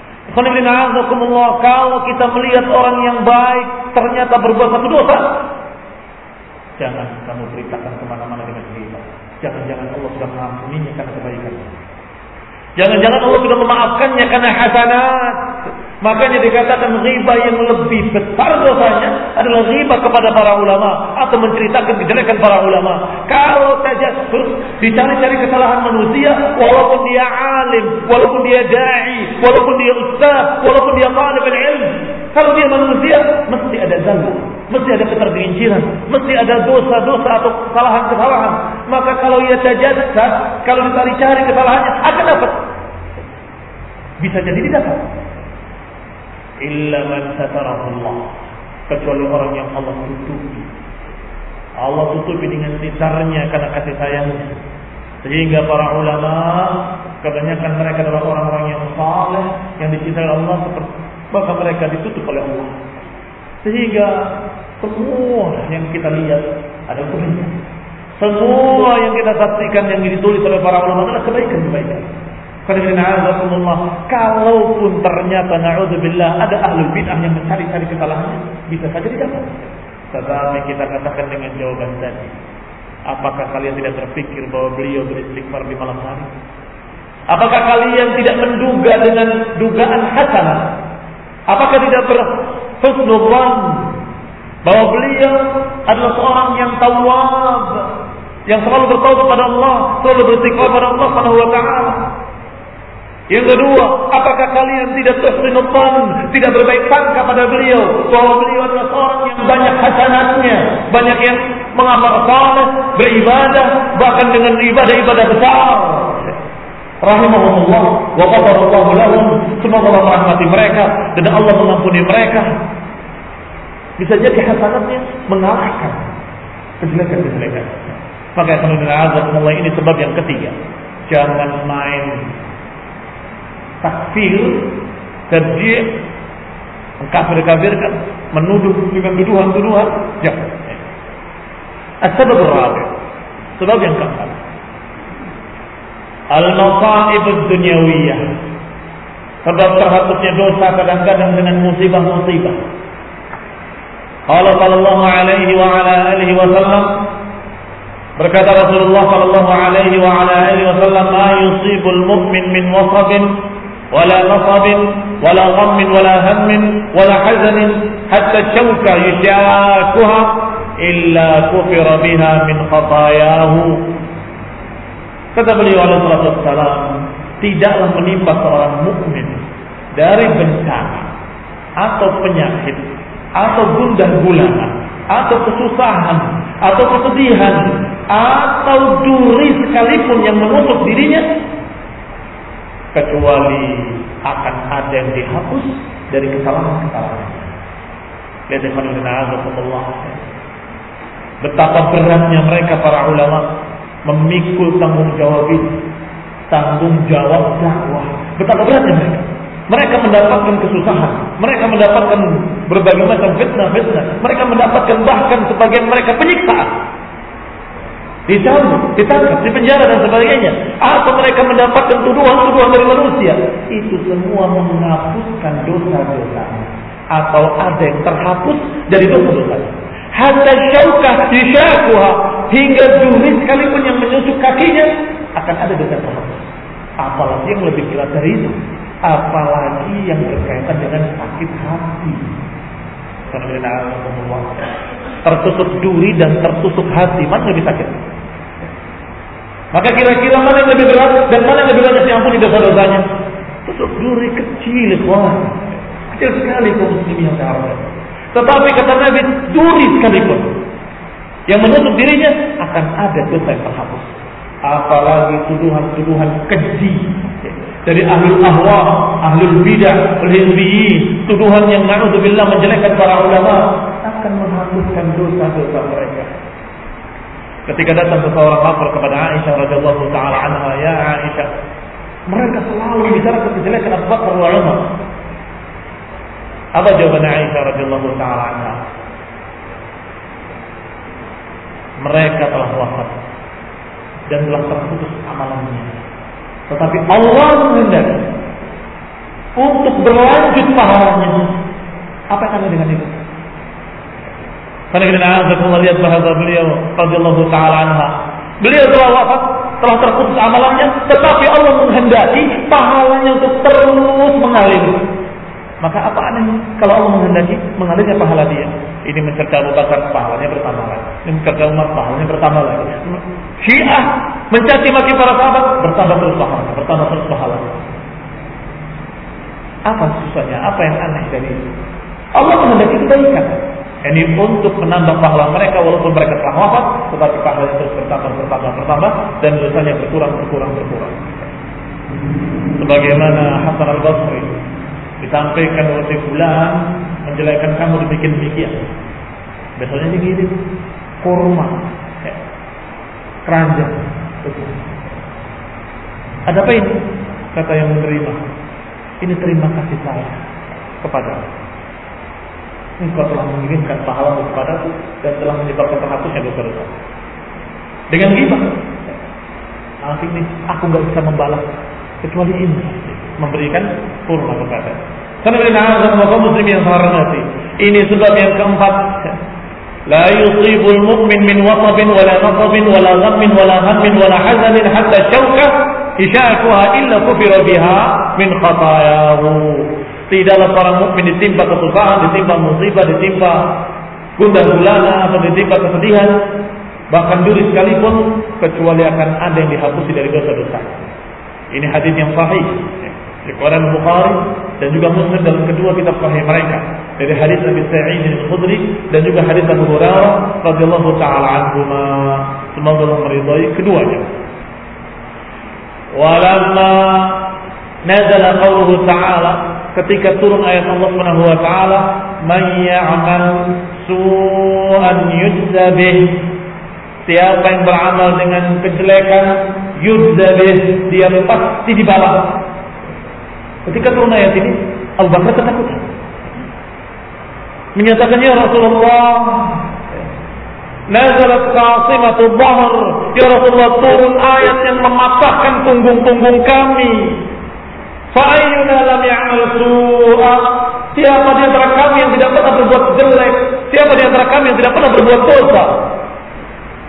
Kalau kita melihat orang yang baik ternyata berbuat satu dosa, jangan kamu beritakan kemana-mana dengan ghibah. Jangan-jangan Allah sudah mengampuninya karena kebaikannya. Jangan-jangan Allah sudah memaafkannya karena hasanat. Makanya dikatakan ghibah yang lebih besar dosanya adalah ghibah kepada para ulama atau menceritakan kejelekan para ulama. Kalau tajassus, dicari-cari kesalahan manusia, walaupun dia alim, walaupun dia dai, walaupun dia ustaz, walaupun dia talib ilm, kalau dia manusia mesti ada zalm, mesti ada ketergelinciran, mesti ada dosa-dosa atau kesalahan-kesalahan. Maka kalau ia tajassus, kalau dicari-cari kesalahannya akan dapat. Bisa jadi didapat. Illa man satarahullah, kecuali orang yang Allah tutupi. Allah tutupi dengan sitarnya karena kasih sayangnya. Sehingga para ulama kebanyakan mereka adalah orang-orang yang saleh, yang dicintai Allah, maka mereka ditutup oleh Allah. Sehingga semua yang kita lihat ada kebaikan. Semua yang kita saksikan yang ditulis oleh para ulama adalah kebaikan-kebaikan. Kalaupun ternyata na'udzubillah ada ahlul bid'ah yang mencari-cari kesalahannya, bisa saja didapat. Tetapi kita katakan dengan jawaban tadi, apakah kalian tidak berpikir bahwa beliau beristighfar di malam hari? Apakah kalian tidak menduga dengan dugaan hasanah? Apakah tidak berhusnudzan bahwa beliau adalah seorang yang tawwab, yang selalu bertaubat kepada Allah, selalu beristighfar kepada Allah Subhanahu wa taala? Yang kedua, apakah kalian tidak tuhsinudzan, tidak berbaik sangka pada beliau bahwa beliau adalah seorang yang banyak hasanatnya, banyak yang mengamal saleh, beribadah, bahkan dengan ibadah-ibadah besar. Rahimahumullah wa ghafarallahu lahum, semoga Allah merahmati mereka dan Allah mengampuni mereka. Bisa jadi hasanatnya mengalahkan kejelekan-kejelekan. Maka alhamdulillah ini sebab yang ketiga. Jangan main takfir, terjih, mengkafir-kafirkan, menuduh dengan tuduhan-tuduhan. Jangan. As-sabab ar-rabi', sebab yang keempat, al-masa'ib ad-dunyawiyah, sebab terhapusnya dosa kadang-kadang dengan musibah-musibah. Qala sallallahu alaihi wa ala alihi wa sallam, Berkata Rasulullah sallallahu alaihi wa ala alihi wasallam, "Ma yusibul mu'min min wasabin wala nasabin wala ghammin wala hammin wala hazanin hatta syauka yushakuha illa kufira biha min khatayahu." Kata beliau alaihi salatu wassalam, tidaklah menimpa seorang mukmin dari bencana atau penyakit atau gundah gulana atau kesusahan atau kesedihan atau duri sekalipun yang menusuk dirinya, kecuali akan ada yang dihapus dari kesalahan-kesalahan. Betapa beratnya mereka para ulama memikul tanggung jawab ini, tanggung jawab dakwah. Betapa beratnya mereka. Mereka mendapatkan kesusahan, mereka mendapatkan berbagai macam fitnah-fitnah, mereka mendapatkan bahkan sebagian mereka penyiksaan, dicambuk, ditangkap, dipenjara dan sebagainya, atau mereka mendapatkan tuduhan-tuduhan dari manusia. Itu semua menghapuskan dosa-dosa, atau ada yang terhapus dari dosa-dosa. Hatta syaukah yushakuha, hingga duri sekalipun yang menusuk kakinya akan ada dosa terhapus. Apalagi yang lebih berat dari itu, apalagi yang berkaitan dengan sakit hati. Tertusuk duri dan tertusuk hati, mana lebih sakit? Maka kira-kira mana yang lebih berat dan mana yang lebih banyak diampuni dosa-dosanya? Tusuk duri kecil, ikhwan. Kecil sekali kaum muslimin yang terhormat. Tetapi kata Nabi, duri sekalipun yang menusuk dirinya akan ada dosa yang terhapus. Apalagi tuduhan-tuduhan keji dari ahlul ahwa, ahlul bidah, al-hizbiyyin, tuduhan yang na'udzubillah menjelekkan para ulama, akan menghapuskan dosa-dosa mereka. Ketika datang seseorang lapor kepada Aisyah radhiyallahu taala anha, "Ya Aisyah, mereka selalu bicara kejelekan Abu Bakar wa Umar." Apa jawaban Aisyah radhiyallahu taala anha? Mereka telah wafat dan telah terputus amalannya. Tetapi Allah menghendaki untuk berlanjut pahalanya. Apa yang ada dengan itu? Karena kita akan melihat bahasa beliau radhiyallahu taala anha. Beliau telah wafat, telah terputus amalannya, tetapi Allah menghendaki pahalanya untuk terus mengalir. Maka apa anehnya kalau Allah menghendaki mengalirnya pahala dia? Ini mencerca Abu Bakar, pahalanya bertambah lagi. Ini mencerca Umar, pahalanya bertambah lagi. Syiah mencaci maki para sahabat, bertambah terus pahalanya, bertambah terus pahalanya. Apa susahnya? Apa yang aneh dari itu? Allah menghendaki kebaikan. Ini untuk menambah pahala mereka walaupun mereka telah wafat, tetapi pahalanya terus bertambah, bertambah, bertambah, dan dosanya berkurang, berkurang, berkurang. Sebagaimana Hasan al-Basri disampaikan oleh si fulan menjelekkan kamu dibikin demikian, besoknya dikirim kurma, keranjang. Ada apa ini? Kata yang menerima, ini terima kasih saya kepada engkau telah mengirimkan pahala kepadaku dan telah menyebabkan terhapusnya dosa-dosa. Dengan ghibah, akhirnya aku nggak bisa membalas kecuali ini, memberikan kurma kepada. Karena benar kaum muslimin yang terhormati, ini sebab yang keempat. La yusibul mu'min min wasabin wala nasabin wala ghammin wala hammin wala hazanin hatta syauka isyakuha illa kufira biha min khatayahu. Tidaklah seorang mukmin ditimpa kesusahan, ditimpa musibah, ditimpa gundah gulana atau ditimpa kesedihan, bahkan duri sekalipun, kecuali akan ada yang dihapusi dari dosa-dosa. Ini hadis yang sahih dikeluarkan Bukhari dan juga Muslim dalam kedua kitab sahih mereka, dari hadis Abi Sa'id al-Khudri dan juga hadis Abu Hurairah radhiyallahu taala anhuma. Semoga Allah meridai keduanya. Walamma nazala qauluhu ta'ala, ketika turun ayat Allah Subhanahu wa taala, "Man ya'mal su'an yujza bih", siapa yang beramal dengan kejelekan, yujza bih, dia pasti dibalas. Ketika turun ayat ini, Abu Bakar ketakutan, menyatakan, "Ya Rasulullah, nazalat qasimatul dhahr, ya Rasulullah, turun ayat yang mematahkan punggung-punggung kami. Fa'ayyuna lam ya'mal su'a", siapa di antara kami yang tidak pernah berbuat jelek, siapa di antara kami yang tidak pernah berbuat dosa.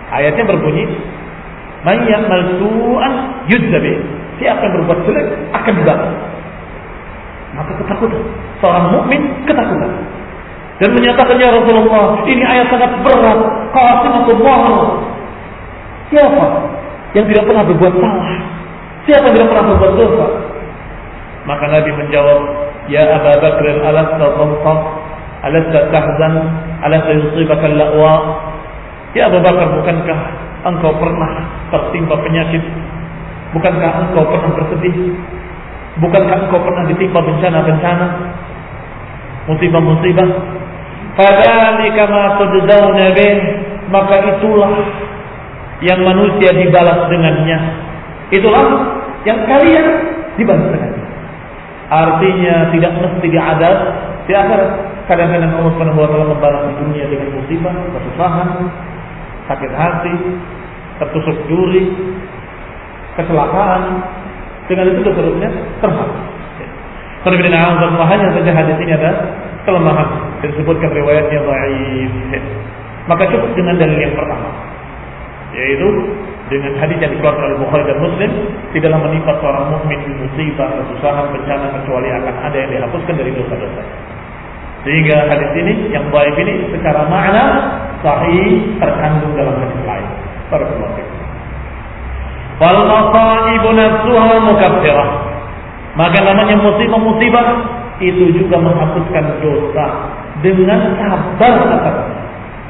Ayatnya berbunyi, "Man ya'mal su'an yujza bih." Siapa yang berbuat jelek akan dibalas. Maka ketakutan. Seorang mukmin ketakutan. Dan menyatakan, "Ya Rasulullah, ini ayat sangat berat. Qasimullah." Siapa yang tidak pernah berbuat salah? Siapa yang tidak pernah berbuat dosa? Maka Nabi menjawab, "Ya Abu Bakr, alasta tadham, alasta tahzan, alasta yusibaka al-la'wa?" Ya Abu Bakar, bukankah engkau pernah tertimpa penyakit? Bukankah engkau pernah bersedih? Bukankah engkau pernah ditimpa bencana-bencana, musibah-musibah? Fadzalika ma tujzauna bih, maka itulah yang manusia dibalas dengannya. Itulah yang kalian dibalas dengannya. Artinya tidak mesti diadab di akhirat. Kadang-kadang Allah Subhanahu wa taala membalas di dunia dengan musibah, kesusahan, sakit hati, tertusuk duri, kecelakaan. Dengan itu seterusnya terhapus. Karena hanya saja hadis ini ada kelemahan, disebutkan riwayatnya dhaif. Maka cukup dengan dalil yang pertama, yaitu dengan hadis yang dikeluarkan oleh Bukhari dan Muslim, tidaklah menimpa seorang mukmin musibah, kesusahan, bencana kecuali akan ada yang dihapuskan dari dosa-dosa. Sehingga hadis ini yang dhaif ini secara makna sahih terkandung dalam hadis lain. Barakallahu fiikum. Wal masaibu nafsuha mukaffirah. Maka namanya musibah-musibah itu juga menghapuskan dosa dengan sabar atasnya.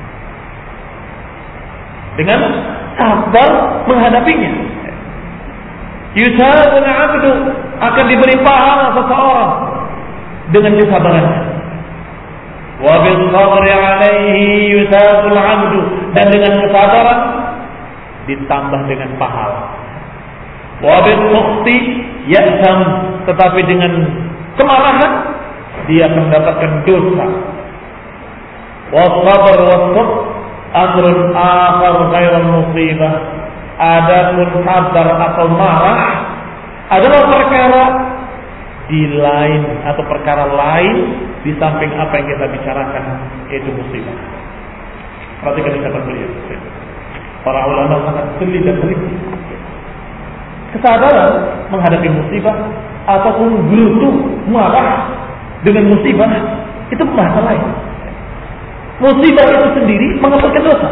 Dengan sabar menghadapinya. Yusabun 'abdu, akan diberi pahala seseorang dengan kesabarannya. Wa bil sabri 'alaihi yusabul 'abdu, dan dengan kesabaran ditambah dengan pahala. Wa bil mukhti ya'sam, tetapi dengan kemarahan dia akan mendapatkan dosa. Wa sabr wa sabr amrun akhar ghairul musibah. Adapun sabar atau marah adalah perkara di lain atau perkara lain di samping apa yang kita bicarakan, yaitu musibah. Perhatikan ucapan beliau. Para ulama sangat teliti dan teliti. Kesabaran menghadapi musibah ataupun gerutu marah dengan musibah itu masalah lain. Musibah itu sendiri menghapuskan dosa.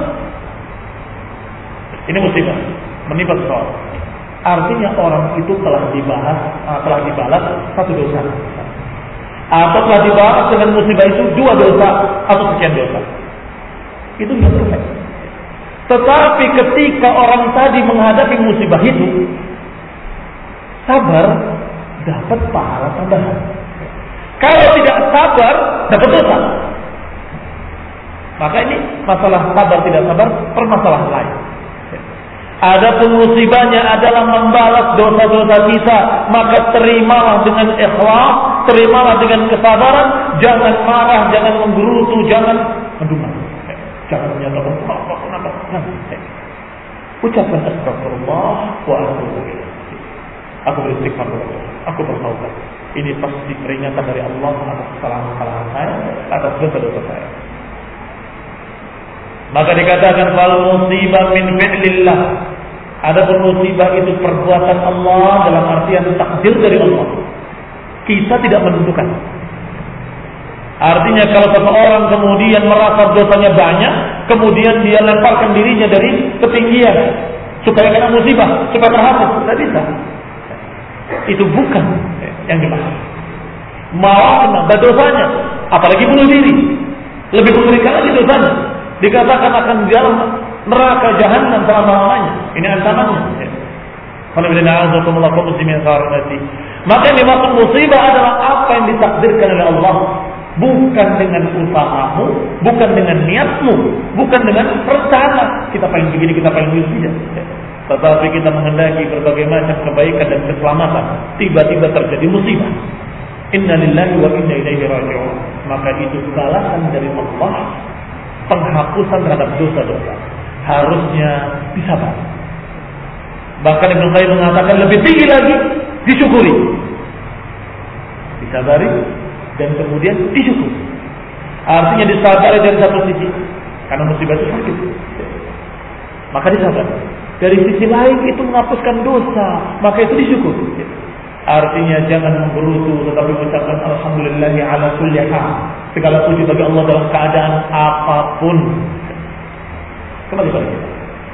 Ini musibah menimpa seseorang. Artinya orang itu telah dibahas, telah dibalas satu dosa, atau telah dibalas dengan musibah itu dua dosa atau sekian dosa. Itu yang selesai. Tetapi ketika orang tadi menghadapi musibah itu, sabar, dapat pahala tambahan. Kalau tidak sabar, dapat dosa. Maka ini masalah sabar tidak sabar, permasalahan lain. Adapun musibahnya adalah membalas dosa-dosa kita, maka terimalah dengan ikhlas, terimalah dengan kesabaran, jangan marah, jangan menggerutu, jangan mendumah. Jangan menyatakan apa kenapa? Ucapkan astagfirullah wa atubu ilaih. Aku beristighfar kepada Allah, aku bertaubat. Ini pasti peringatan dari Allah atas kesalahan-kesalahan saya, atas dosa-dosa saya. Maka dikatakan fal musibah min fi'lillah. Adapun musibah itu perbuatan Allah dalam artian takdir dari Allah. Kita tidak menentukan. Artinya kalau seseorang kemudian merasa dosanya banyak, kemudian dia lemparkan dirinya dari ketinggian supaya kena musibah, supaya terhapus, tidak bisa. Itu bukan yang dibahas. Malah kena dosanya, apalagi bunuh diri, lebih mengerikan lagi dosanya. Dikatakan akan di dalam neraka jahanam selama-lamanya. Ini ancamannya. Maka yang dimaksud musibah adalah apa yang ditakdirkan oleh Allah, bukan dengan usahamu, bukan dengan niatmu, bukan dengan rencana kita pengen begini, kita pengen begini, tidak. Tetapi kita menghendaki berbagai macam kebaikan dan keselamatan, tiba-tiba terjadi musibah. Inna lillahi wa inna ilaihi raji'un. Maka itu balasan dari Allah, penghapusan terhadap dosa-dosa. Harusnya disabar. Bahkan Ibnu Qayyim mengatakan lebih tinggi lagi, disyukuri. Disabari dan kemudian disyukuri. Artinya disabari dari satu sisi, karena musibah itu sakit. maka disabar. Dari sisi lain itu menghapuskan dosa, maka itu disyukuri. Artinya jangan menggerutu, tetapi mengucapkan alhamdulillahi ala kulli hal. Segala puji bagi Allah dalam keadaan apapun. Kembali pada kita.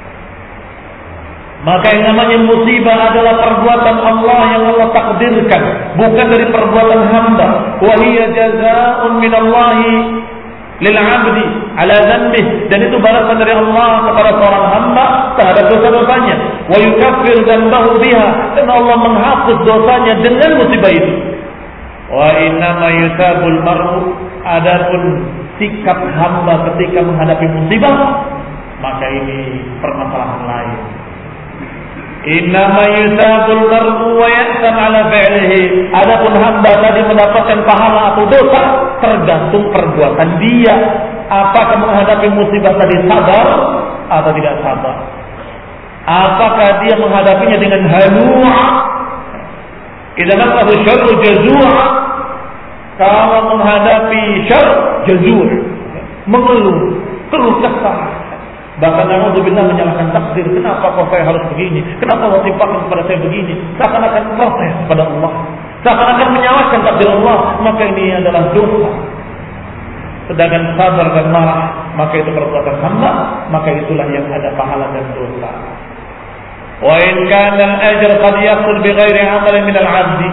Maka yang namanya musibah adalah perbuatan Allah yang Allah takdirkan, bukan dari perbuatan hamba. Wa hiya jazaa'un minallahi lil 'abdi 'ala dhanbihi, dan itu balasan dari Allah kepada seorang hamba terhadap dosa-dosanya. Wa yukaffir dhanbahu biha, dan Allah menghapus dosanya dengan musibah itu. Wa inna ma yusabul mar'u, adapun sikap hamba ketika menghadapi musibah, maka ini permasalahan lain. Innama yusabul mar'u wa yahsam ala fi'lihi. Adapun hamba tadi mendapatkan pahala atau dosa tergantung perbuatan dia. Apakah menghadapi musibah tadi sabar atau tidak sabar? Apakah dia menghadapinya dengan halu'a? Idza masahu syarru jazua. Kalau menghadapi syarr jazur, mengeluh, keluh kesah. Bahkan naudzubillah menyalahkan takdir. Kenapa kok saya harus begini? Kenapa Allah timpakan kepada saya begini? Seakan-akan protes kepada Allah, seakan-akan menyalahkan takdir Allah. Maka ini adalah dosa. Sedangkan sabar dan marah, maka itu perbuatan hamba, maka itulah yang ada pahala dan dosa. Wa in kana al-ajr qad yahsul bighairi 'amalin min al-'abdi.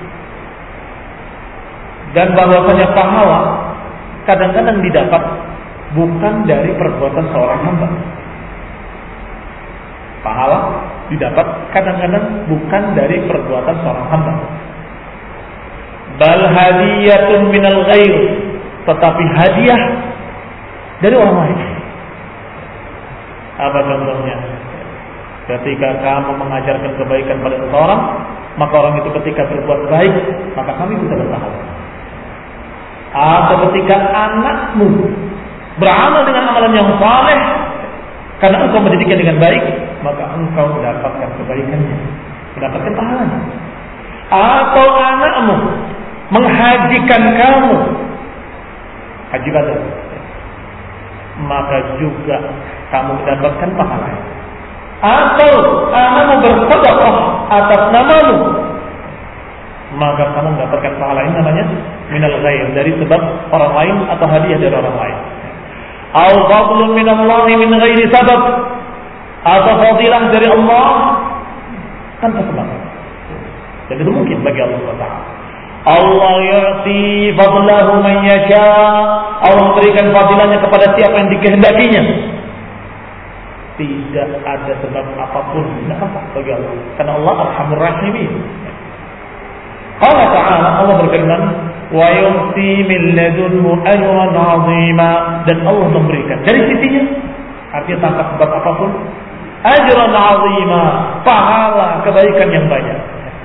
Dan bahwasanya pahala kadang-kadang didapat bukan dari perbuatan seorang hamba. Pahala didapat kadang-kadang bukan dari perbuatan seorang hamba. Bal hadiyatun minal ghair, tetapi hadiah dari orang lain. Apa contohnya? Ketika kamu mengajarkan kebaikan pada seseorang, maka orang itu ketika berbuat baik, maka kami bisa berpahala. Atau ketika anakmu beramal dengan amalan yang saleh, karena engkau mendidiknya dengan baik, maka engkau mendapatkan kebaikannya, mendapatkan pahalanya. Atau anakmu menghajikan kamu, haji badal, maka juga kamu mendapatkan pahalanya. Atau anakmu bersedekah atas namamu, maka kamu mendapatkan pahala. Ini namanya minal ghair, dari sebab orang lain atau hadiah dari orang lain. Au fadlun min Allah min ghairi sabab, atau fadilah dari Allah tanpa sebab. Dan itu mungkin bagi Allah subhanahu wa taala. Allah yu'ti fadlahu man yasha, Allah memberikan fadilahnya kepada siapa yang dikehendakinya. Tidak ada sebab apapun, tidak apa bagi Allah, karena Allah Arhamur Rahimin. Allah Ta'ala, Allah berfirman, wa yu'ti min ladunhu ajran 'azima, dan Allah memberikan dari sisinya, artinya tanpa sebab apapun, ajran 'azima, pahala kebaikan yang banyak.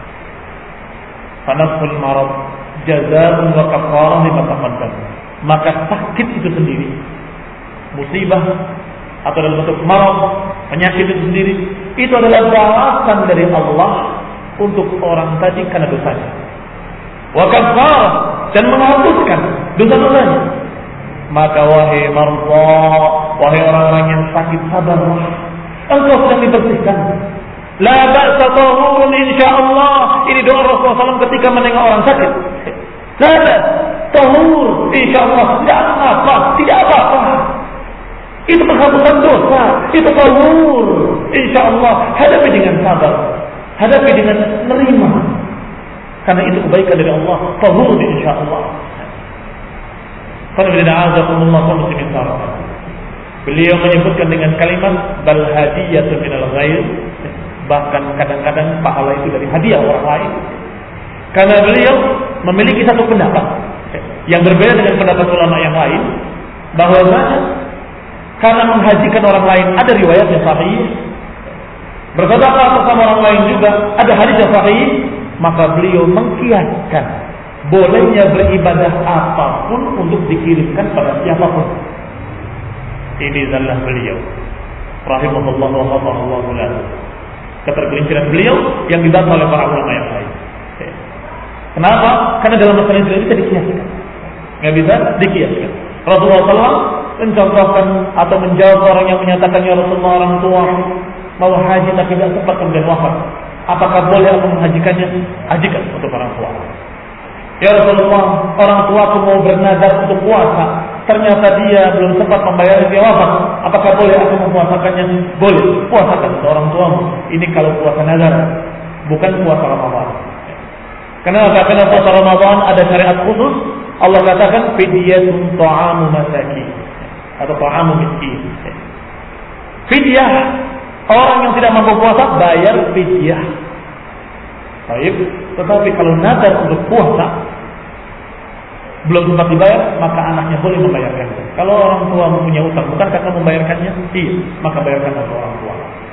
Fanaful marad jazaa'un wa kafarah lima taqaddam, maka sakit itu sendiri, musibah atau dalam bentuk marad, penyakit itu sendiri, itu adalah balasan dari Allah untuk orang tadi karena dosanya. Wa kafarah, dan menghapuskan dosa-dosanya. Maka wahai marza, wahai orang-orang yang sakit, sabarlah, engkau sedang dibersihkan. La ba'sa tahurun insyaallah. Ini doa Rasulullah shallallahu alaihi wasallam ketika menengok orang sakit. La ba'sa tahur insyaallah, tidak apa-apa, tidak apa-apa. Itu penghapusan dosa, itu tahur insyaallah. Hadapi dengan sabar, hadapi dengan menerima, karena itu kebaikan dari Allah. Tahur insyaallah. Beliau menyebutkan dengan kalimat bal hadiyatun minal ghair, bahkan kadang-kadang pahala itu dari hadiah orang lain. Karena beliau memiliki satu pendapat yang berbeda dengan pendapat ulama yang lain, bahwa karena menghajikan orang lain ada riwayat yang sahih, bersedekah bersama orang lain juga ada hadis yang sahih, maka beliau mengkiaskan bolehnya beribadah apapun untuk dikirimkan pada siapapun. Ini adalah beliau rahimahullah wa ghafarallahu lahu, ketergelinciran beliau yang dibantah oleh para ulama yang lain. Kenapa? Karena dalam masalah ini tidak bisa dikiaskan, nggak bisa dikiaskan. Rasulullah shallallahu alaihi wasallam mencontohkan atau menjawab orang yang menyatakan, ya Rasulullah, orang tua mau haji tapi tidak sempat kemudian wafat, apakah boleh aku menghajikannya? Hajikan untuk orang tua. Ya Rasulullah, orang tua aku mau bernazar untuk puasa, ternyata dia belum sempat membayar, dia wafat, apakah boleh aku memuasakannya? Boleh, puasakan untuk orang tuamu. Ini kalau puasa nazar, bukan puasa Ramadan. Kenapa? Karena puasa Ramadan ada syariat khusus. Allah katakan fidyatun ta'amu masakin atau ta'amu miskin. Fidyah, orang yang tidak mampu puasa bayar fidyah. Baik, tetapi kalau nazar untuk puasa belum sempat dibayar, maka anaknya boleh membayarkannya. Kalau orang tua mempunyai utang, bukankah kamu membayarkannya? Iya, maka bayarkan untuk orang tua.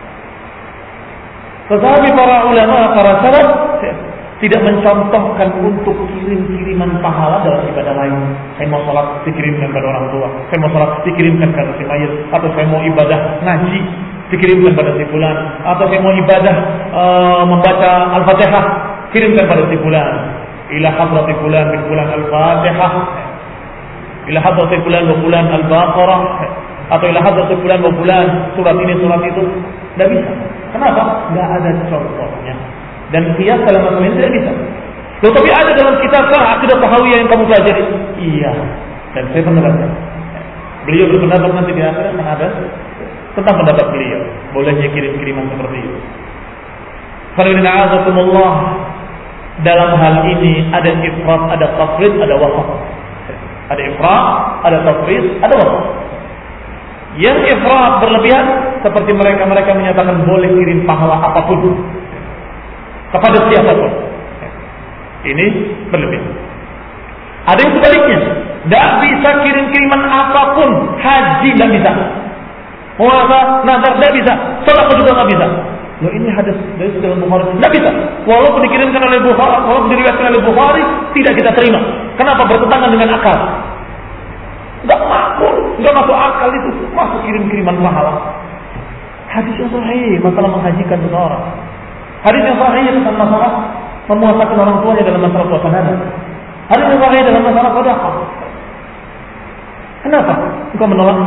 Tetapi para ulama, para salaf tidak mencontohkan untuk kirim-kiriman pahala dalam ibadah lain. Saya mau sholat dikirimkan pada orang tua, saya mau sholat dikirimkan pada si mayit, atau saya mau ibadah ngaji dikirimkan pada si fulan, atau saya mau ibadah uh, membaca Al-Fatihah kirimkan pada si fulan. Ila hadrati fulan bin fulan Al-Fatihah, ila hadrati fulan wa fulan Al-Baqarah, atau ila hadrati fulan wa fulan surat ini surat itu. Tidak bisa. Kenapa? Tidak ada contohnya. Dan qiyas dalam masalah ini tidak bisa. Tetapi ada dalam kitab Aqidah Tahawiyah yang kamu pelajari. Iya. Dan saya pernah baca. Beliau berpendapat nanti di akhirat ada tentang pendapat beliau. Bolehnya kirim-kiriman seperti itu. Fa'ina'azakumullah. Dalam hal ini ada ifrat, ada tafrid, ada wasat. Ada ifrat, ada tafrid, ada wasat. Yang ifrat berlebihan seperti mereka-mereka menyatakan boleh kirim pahala apapun kepada siapapun. Ini berlebihan. Ada yang sebaliknya, tidak bisa kirim-kiriman apapun, haji tidak bisa, puasa, nazar tidak bisa, salat juga tidak bisa. Loh, ini hadis dari dalam Bukhari, tidak bisa. Walaupun dikirimkan oleh Bukhari, walaupun diriwayatkan oleh Bukhari, tidak kita terima. Kenapa? Bertentangan dengan akal. Tidak makul, tidak masuk akal itu, masuk kirim-kiriman pahala. Hadis yang sahih masalah menghajikan seseorang. Hadis yang sahih tentang masalah memuasakan orang tuanya dalam masalah puasa nazar. Hadis yang sahih dalam masalah sedekah. Kenapa engkau menolak?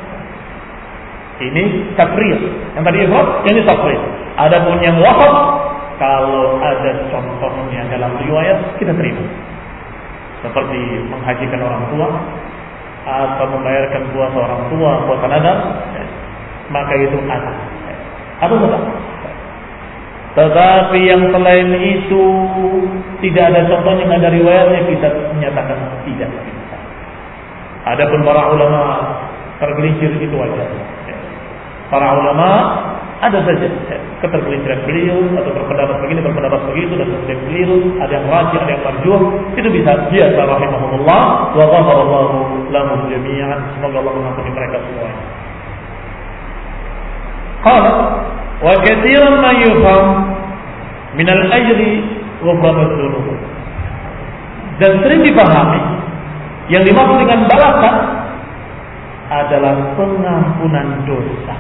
Ini tafriyah. Yang tadi ifrat, yang ini tafriyah. Adapun yang wasat, kalau ada contohnya dalam riwayat kita terima. Seperti menghajikan orang tua atau membayarkan puasa orang tua, puasa nazar, maka itu ada. Atau tidak? Tetapi yang selain itu tidak ada contohnya, tidak ada riwayatnya, kita menyatakan tidak bisa. Adapun para ulama tergelincir itu wajar. Para ulama ada saja ketergelinciran beliau atau berpendapat begini, berpendapat begitu, dan kemudian keliru, ada yang rajih, ada yang marjuh, itu bisa biasa. Rahimahumullah wa ghafarallahu lahum jami'an. Semoga Allah mengampuni mereka semuanya. Qala wa katsiran ma yufham min al-ajri ghufran dzunub. Dan sering dipahami yang dimaksud dengan balasan adalah pengampunan dosa.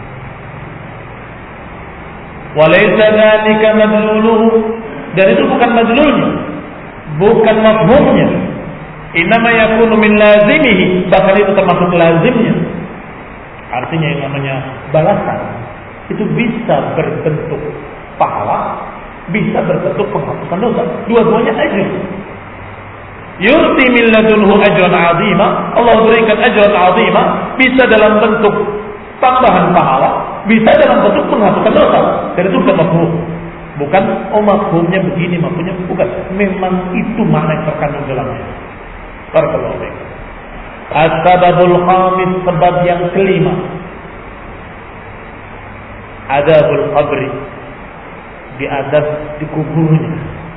Walaysa dzalika madluluhu, dan itu bukan madlulnya, bukan mafhumnya. Innama yakunu min lazimihi, bahkan itu termasuk lazimnya. Artinya yang namanya balasan itu bisa berbentuk pahala, bisa berbentuk penghapusan dosa. Dua-duanya ajr. Yu'ti min ladunhu ajran 'azima, Allah berikan ajran 'azima, bisa dalam bentuk tambahan pahala, bisa dalam bentuk penghapusan dosa. Dan itu bukan mafhum. Bukan oh mafhumnya begini, mafhumnya bukan. Memang itu makna yang terkandung dalamnya. Barakallahu fiik. As-sababul khamis, sebab yang kelima, adabul qabri, diadab di kuburnya.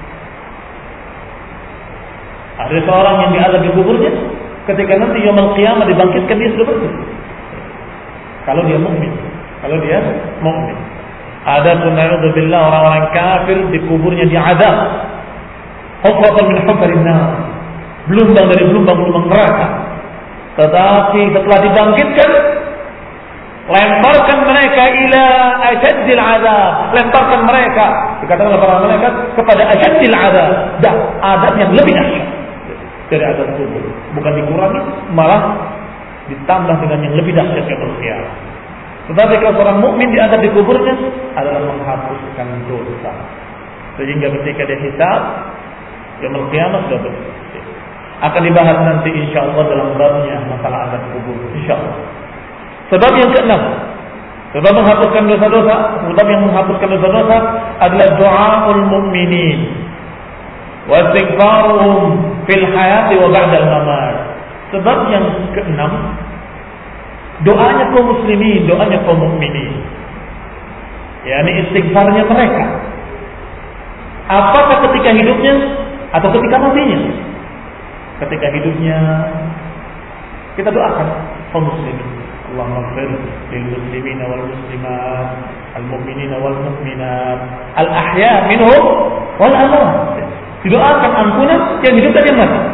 Ada seorang yang diadab di kuburnya, ketika nanti yaumul qiyamah dibangkitkan dia sudah bersih. Kalau dia mukmin, kalau dia mukmin. Ada sunnaudzubillah, orang-orang kafir di kuburnya diadab. Hufratan min hufarin nar, belumbang dari belumbang-belumbang neraka. Tetapi setelah dibangkitkan, lemparkan mereka ila asyaddil azab, lemparkan mereka, dikatakan oleh para malaikat, kepada asyaddil azab, dan azab yang lebih dahsyat dari azab kubur. Bukan dikurangi, malah ditambah dengan yang lebih dahsyat yaumul qiyamah. Tetapi kalau seorang mukmin diangkat di kuburnya adalah menghapuskan dosa. Sehingga ketika dia hisab yaumul qiyamah sudah bersih. Akan dibahas nanti insyaallah dalam babnya masalah azab kubur insyaallah. Sebab yang keenam, sebab menghapuskan dosa-dosa, sebab yang menghapuskan dosa-dosa adalah doaul mukminin wa istighfaruhum fil hayati wa ba'dal mamat. Sebab yang keenam, doanya kaum muslimin, doanya kaum mukminin. yakni istighfarnya mereka. Apakah ketika hidupnya atau ketika matinya? Ketika hidupnya kita doakan kaum muslimin, Allahumma ighfir lil muslimina wal muslimat, al mu'minina wal mu'minat, al ahya minhum wal amwat. Didoakan ampunan yang hidup dan yang mati.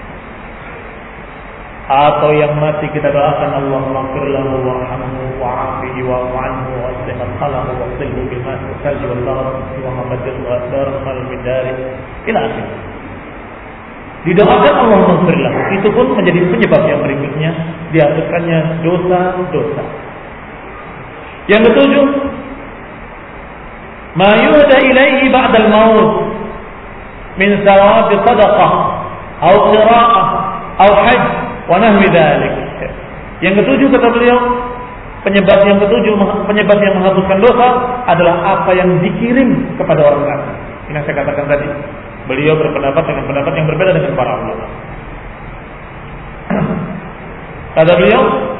Atau yang mati kita doakan Allahumma ighfir lahu warhamhu wa'afihi wa'fu anhu wa'aslih khalahu wa'silhu bil ma'i wal thalji wal barad wa mabadil ghadar min dari ila akhir. Didoakan Allahumma ighfir lahu. Itu pun menjadi penyebab yang berikutnya dihapuskannya dosa-dosa. Yang ketujuh, ma yuhda ilaihi ba'dal maut min thawab sadaqah atau qira'ah atau hajj wa nahwi dzalik. Yang ketujuh kata beliau, penyebab yang ketujuh, penyebab yang menghapuskan dosa adalah apa yang dikirim kepada orang kafir. Ini yang saya katakan tadi. Beliau berpendapat dengan pendapat yang berbeda dengan para ulama. Kata beliau,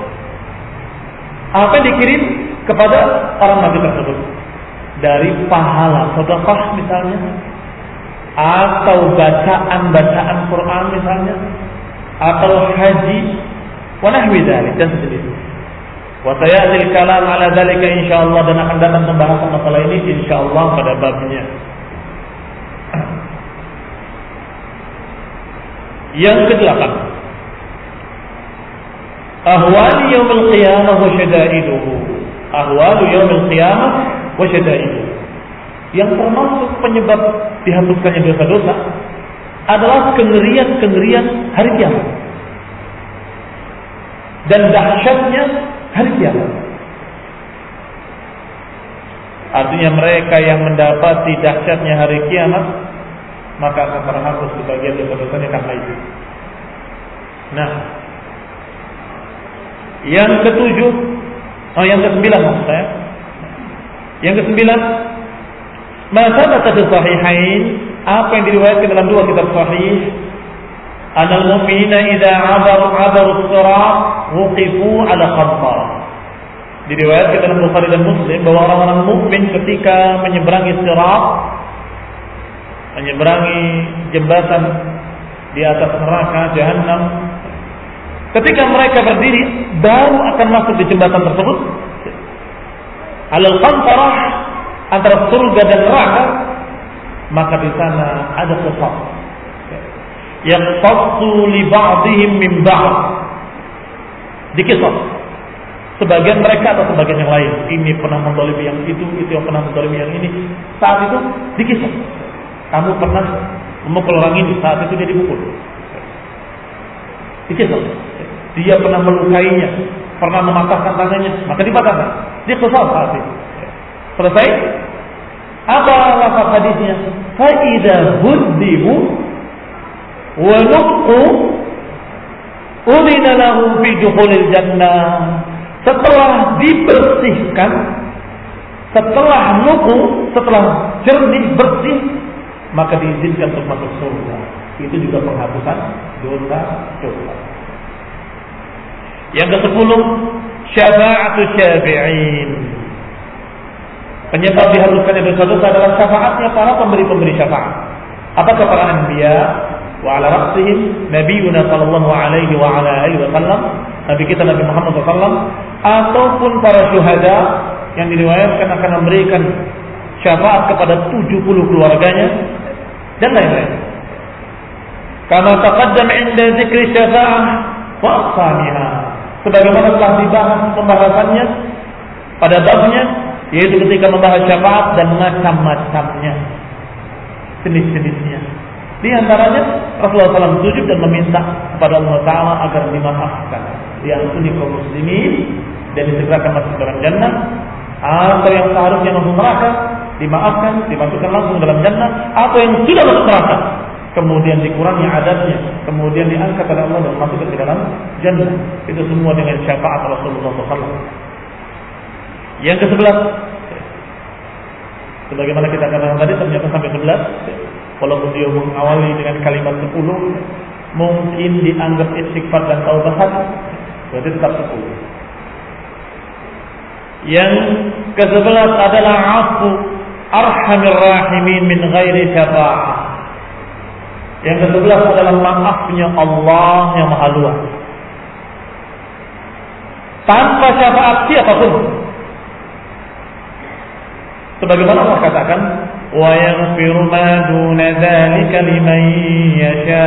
apa yang dikirim kepada orang nabi tersebut dari pahala sedekah misalnya, atau bacaan-bacaan Quran misalnya, atau haji, wa nahwi dzalik dan sejenisnya. Wa sayatil kalam ala dzalika insyaallah, dan akan datang pembahasan masalah ini insyaallah pada babnya. Yang kedelapan, ahwal yaumil qiyamah wa syada'iduhu. Ahwal yaumil qiyamah wa syada'iduhu. Yang termasuk penyebab dihapuskannya dosa-dosa adalah kengerian-kengerian hari kiamat dan dahsyatnya hari kiamat. Artinya mereka yang mendapati dahsyatnya hari kiamat, maka akan terhapus sebagian dosa-dosanya karena itu. Nah, yang ketujuh, oh yang kesembilan maksud saya. Yang kesembilan, ma sabata fi sahihain, apa yang diriwayatkan dalam dua kitab sahih, anal mu'minina idza 'abaru 'abaru as-sirat wuqifu 'ala khamsah. Diriwayatkan dalam Bukhari dan Muslim bahwa orang-orang mukmin ketika menyeberangi sirat, menyeberangi jembatan di atas neraka jahanam, ketika mereka berdiri baru akan masuk di jembatan tersebut, alal qantarah, antara surga dan neraka, maka di sana ada qisas yang qassu li ba'dihim min ba'd, dikisah sebagian mereka atau sebagian yang lain. Ini pernah menzalimi yang itu, itu yang pernah menzalimi yang ini. Saat itu dikisah, kamu pernah memukul orang ini, saat itu dia dipukul. Dikisah. Dia pernah melukainya, pernah mematahkan tangannya, maka dipatahkan. Dia kesal saat itu. Selesai. Apa lafaz hadisnya? Fa idza huddibu wa nuqu udina lahu fi dukhulil jannah. Setelah dibersihkan, setelah nuqu, setelah jernih bersih, maka diizinkan untuk masuk surga. Itu juga penghapusan dosa-dosa. Yang kesepuluh, syafa'atu syafi'in. Penyebab dihapuskannya dosa-dosa adalah syafaatnya para pemberi-pemberi syafaat. Apakah para anbiya wa ala ra'sihim nabiyuna sallallahu alaihi wa ala alihi wasallam, nabi kita Nabi Muhammad sallallahu alaihi wasallam, ataupun para syuhada yang diriwayatkan akan memberikan syafaat kepada tujuh puluh keluarganya dan lain-lain. Kama taqaddam 'inda dzikri syafa'ah wa aqsamiha, sebagaimana telah dibahas pembahasannya pada babnya, yaitu ketika membahas syafaat dan macam-macamnya, jenis-jenisnya. Di antaranya Rasulullah shallallahu alaihi wasallam sujud dan meminta kepada Allah Taala agar dimaafkan. diampuni kaum muslimin dan disegerakan masuk dalam jannah, atau yang seharusnya masuk neraka dimaafkan, dimasukkan langsung dalam jannah, atau yang sudah masuk neraka kemudian dikurangi adabnya, kemudian diangkat oleh Allah dan masuk ke dalam jannah. Itu semua dengan syafaat Rasulullah shallallahu alaihi wasallam. Yang ke sebelas, sebagaimana kita katakan tadi, ternyata sampai sebelas, walaupun dia mengawali dengan kalimat sepuluh, mungkin dianggap istighfar dan taubat, berarti tetap sepuluh. Yang ke sebelas adalah afu arhamir rahimin min ghairi syafa'ah. Yang ke sebelas adalah maafnya Allah yang maha luas, tanpa syafaat siapapun. Sebagaimana Allah katakan, wa yaghfiru ma duna dzalika liman yasha.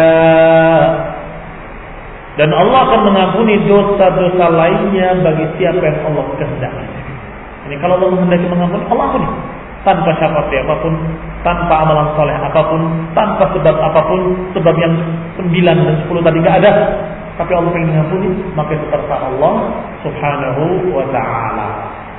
Dan Allah akan mengampuni dosa-dosa lainnya bagi siapa yang Allah kehendaki. Ini kalau Allah menghendaki mengampuni, Allah ampuni tanpa syafaat siapapun, tanpa amalan soleh apapun, tanpa sebab apapun. Sebab yang sembilan dan sepuluh tadi tidak ada, tapi Allah ingin mengampuni, maka itu terserah Allah subhanahu wa ta'ala.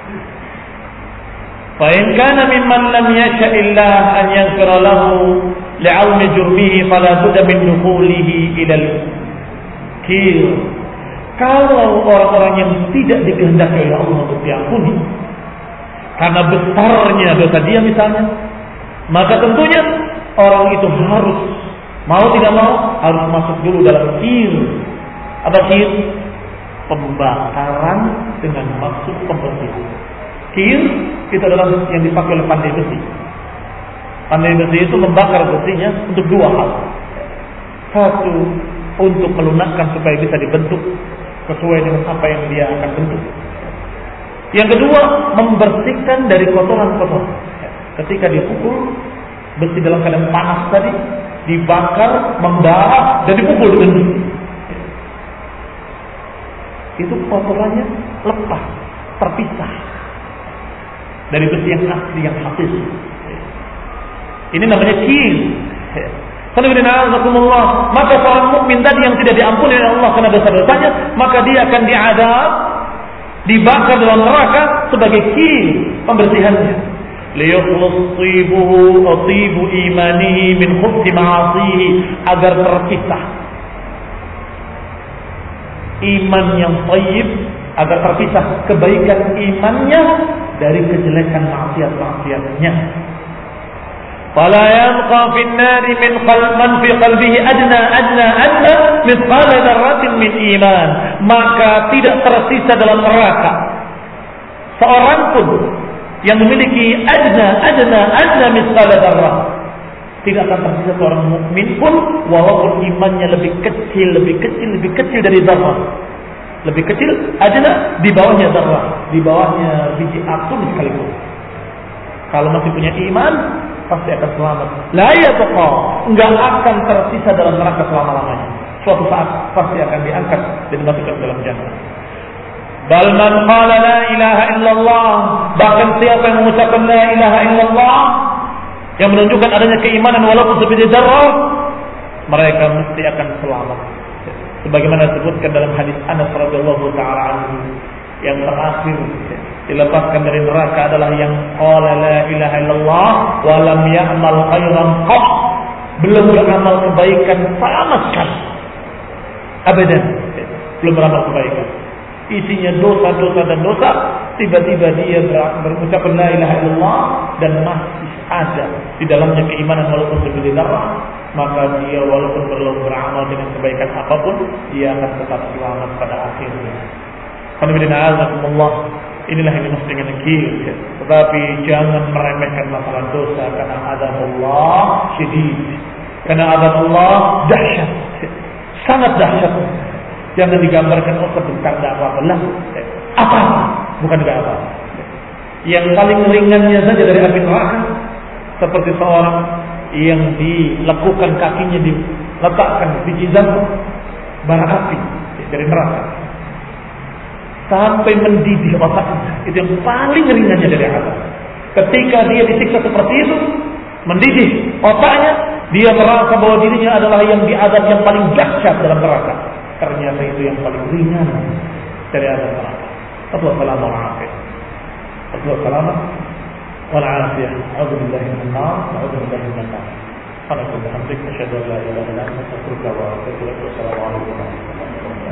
فإن كان ممن لم يشاء الله أن يغفر له لعظم جرمه فلا بد من دخوله إلى الكير. Kalau orang-orang yang tidak dikehendaki oleh Allah untuk diampuni karena besarnya dosa dia misalnya, maka tentunya orang itu harus, mau tidak mau, harus masuk dulu dalam kir. Apa kir? Pembakaran dengan maksud pembersihan. Kir itu adalah yang dipakai oleh pandai besi. Pandai besi itu membakar besinya untuk dua hal. Satu, untuk melunakkan supaya bisa dibentuk sesuai dengan apa yang dia akan bentuk. Yang kedua, membersihkan dari kotoran-kotoran. Ketika dipukul, besi dalam keadaan panas tadi dibakar, membara, dan dipukul dengan besi, itu kotorannya lepas, terpisah dari besi yang asli, yang hakiki. Ini namanya kir. Maka seorang mukmin tadi yang tidak diampuni oleh Allah karena dosa-dosanya, maka dia akan diadab, dibakar dalam neraka sebagai kir pembersihannya. Liyukhlus tibuhu tibu imanihi min khubthi ma'asihi, agar terpisah iman yang thayyib, agar terpisah kebaikan imannya dari kejelekan maksiat-maksiatnya. Fala yabqa fin nari min qalban fi qalbihi adna adna adna mithqala dzarratin min iman. Maka tidak tersisa dalam neraka seorang pun yang memiliki adna adna adna mithqala dzarrah. Tidak akan tersisa seorang mukmin pun walaupun imannya lebih kecil, lebih kecil, lebih kecil dari dzarrah. Lebih kecil adna, di bawahnya dzarrah, di bawahnya biji atom sekalipun. Kalau masih punya iman, pasti akan selamat. La yabqa, enggak akan tersisa dalam neraka selama-lamanya. Suatu saat pasti akan diangkat dan dimasukkan dalam jannah. Bal man qala la ilaha illallah, bahkan siapa yang mengucapkan la ilaha illallah, yang menunjukkan adanya keimanan walaupun sebiji dzarrah, mereka mesti akan selamat. Sebagaimana disebutkan dalam hadis Anas radhiyallahu taala anhu, yang terakhir dilepaskan dari neraka adalah yang qala la ilaha illallah wa lam ya'mal khairan qat, belum beramal kebaikan sama sekali, abadan, belum beramal kebaikan, isinya dosa-dosa dan dosa, tiba-tiba dia berucap la ilaha illallah dan masih ada di dalamnya keimanan walaupun sebiji dzarrah, maka dia walaupun belum beramal dengan kebaikan apapun, dia akan tetap selamat pada akhirnya. Alhamdulillah, inilah yang dimaksud dengan kir. Tetapi jangan meremehkan masalah dosa, karena azab Allah syadid, karena azab Allah dahsyat, sangat dahsyat. Jangan digambarkan oh sebentar tidak apa-apa lah, apa bukan tidak apa. Yang paling ringannya saja dari api neraka, seperti seorang yang dilekukan kakinya, diletakkan biji zamrud, bara api dari neraka, sampai mendidih otaknya. Itu yang paling ringannya dari azab. Ketika dia disiksa seperti itu, mendidih otaknya, dia merasa bahwa dirinya adalah yang diazab yang paling dahsyat dalam neraka. Ternyata ternyata itu yang paling ringan dari azab neraka. Wassalamu alaikum. Wassalamu والعافية. أعوذ بالله من النار. أعوذ بالله من النار. سبحانك اللهم وبحمدك أشهد أن لا إله إلا أنت أستغفرك وأتوب إليك. والسلام عليكم ورحمة الله وبركاته.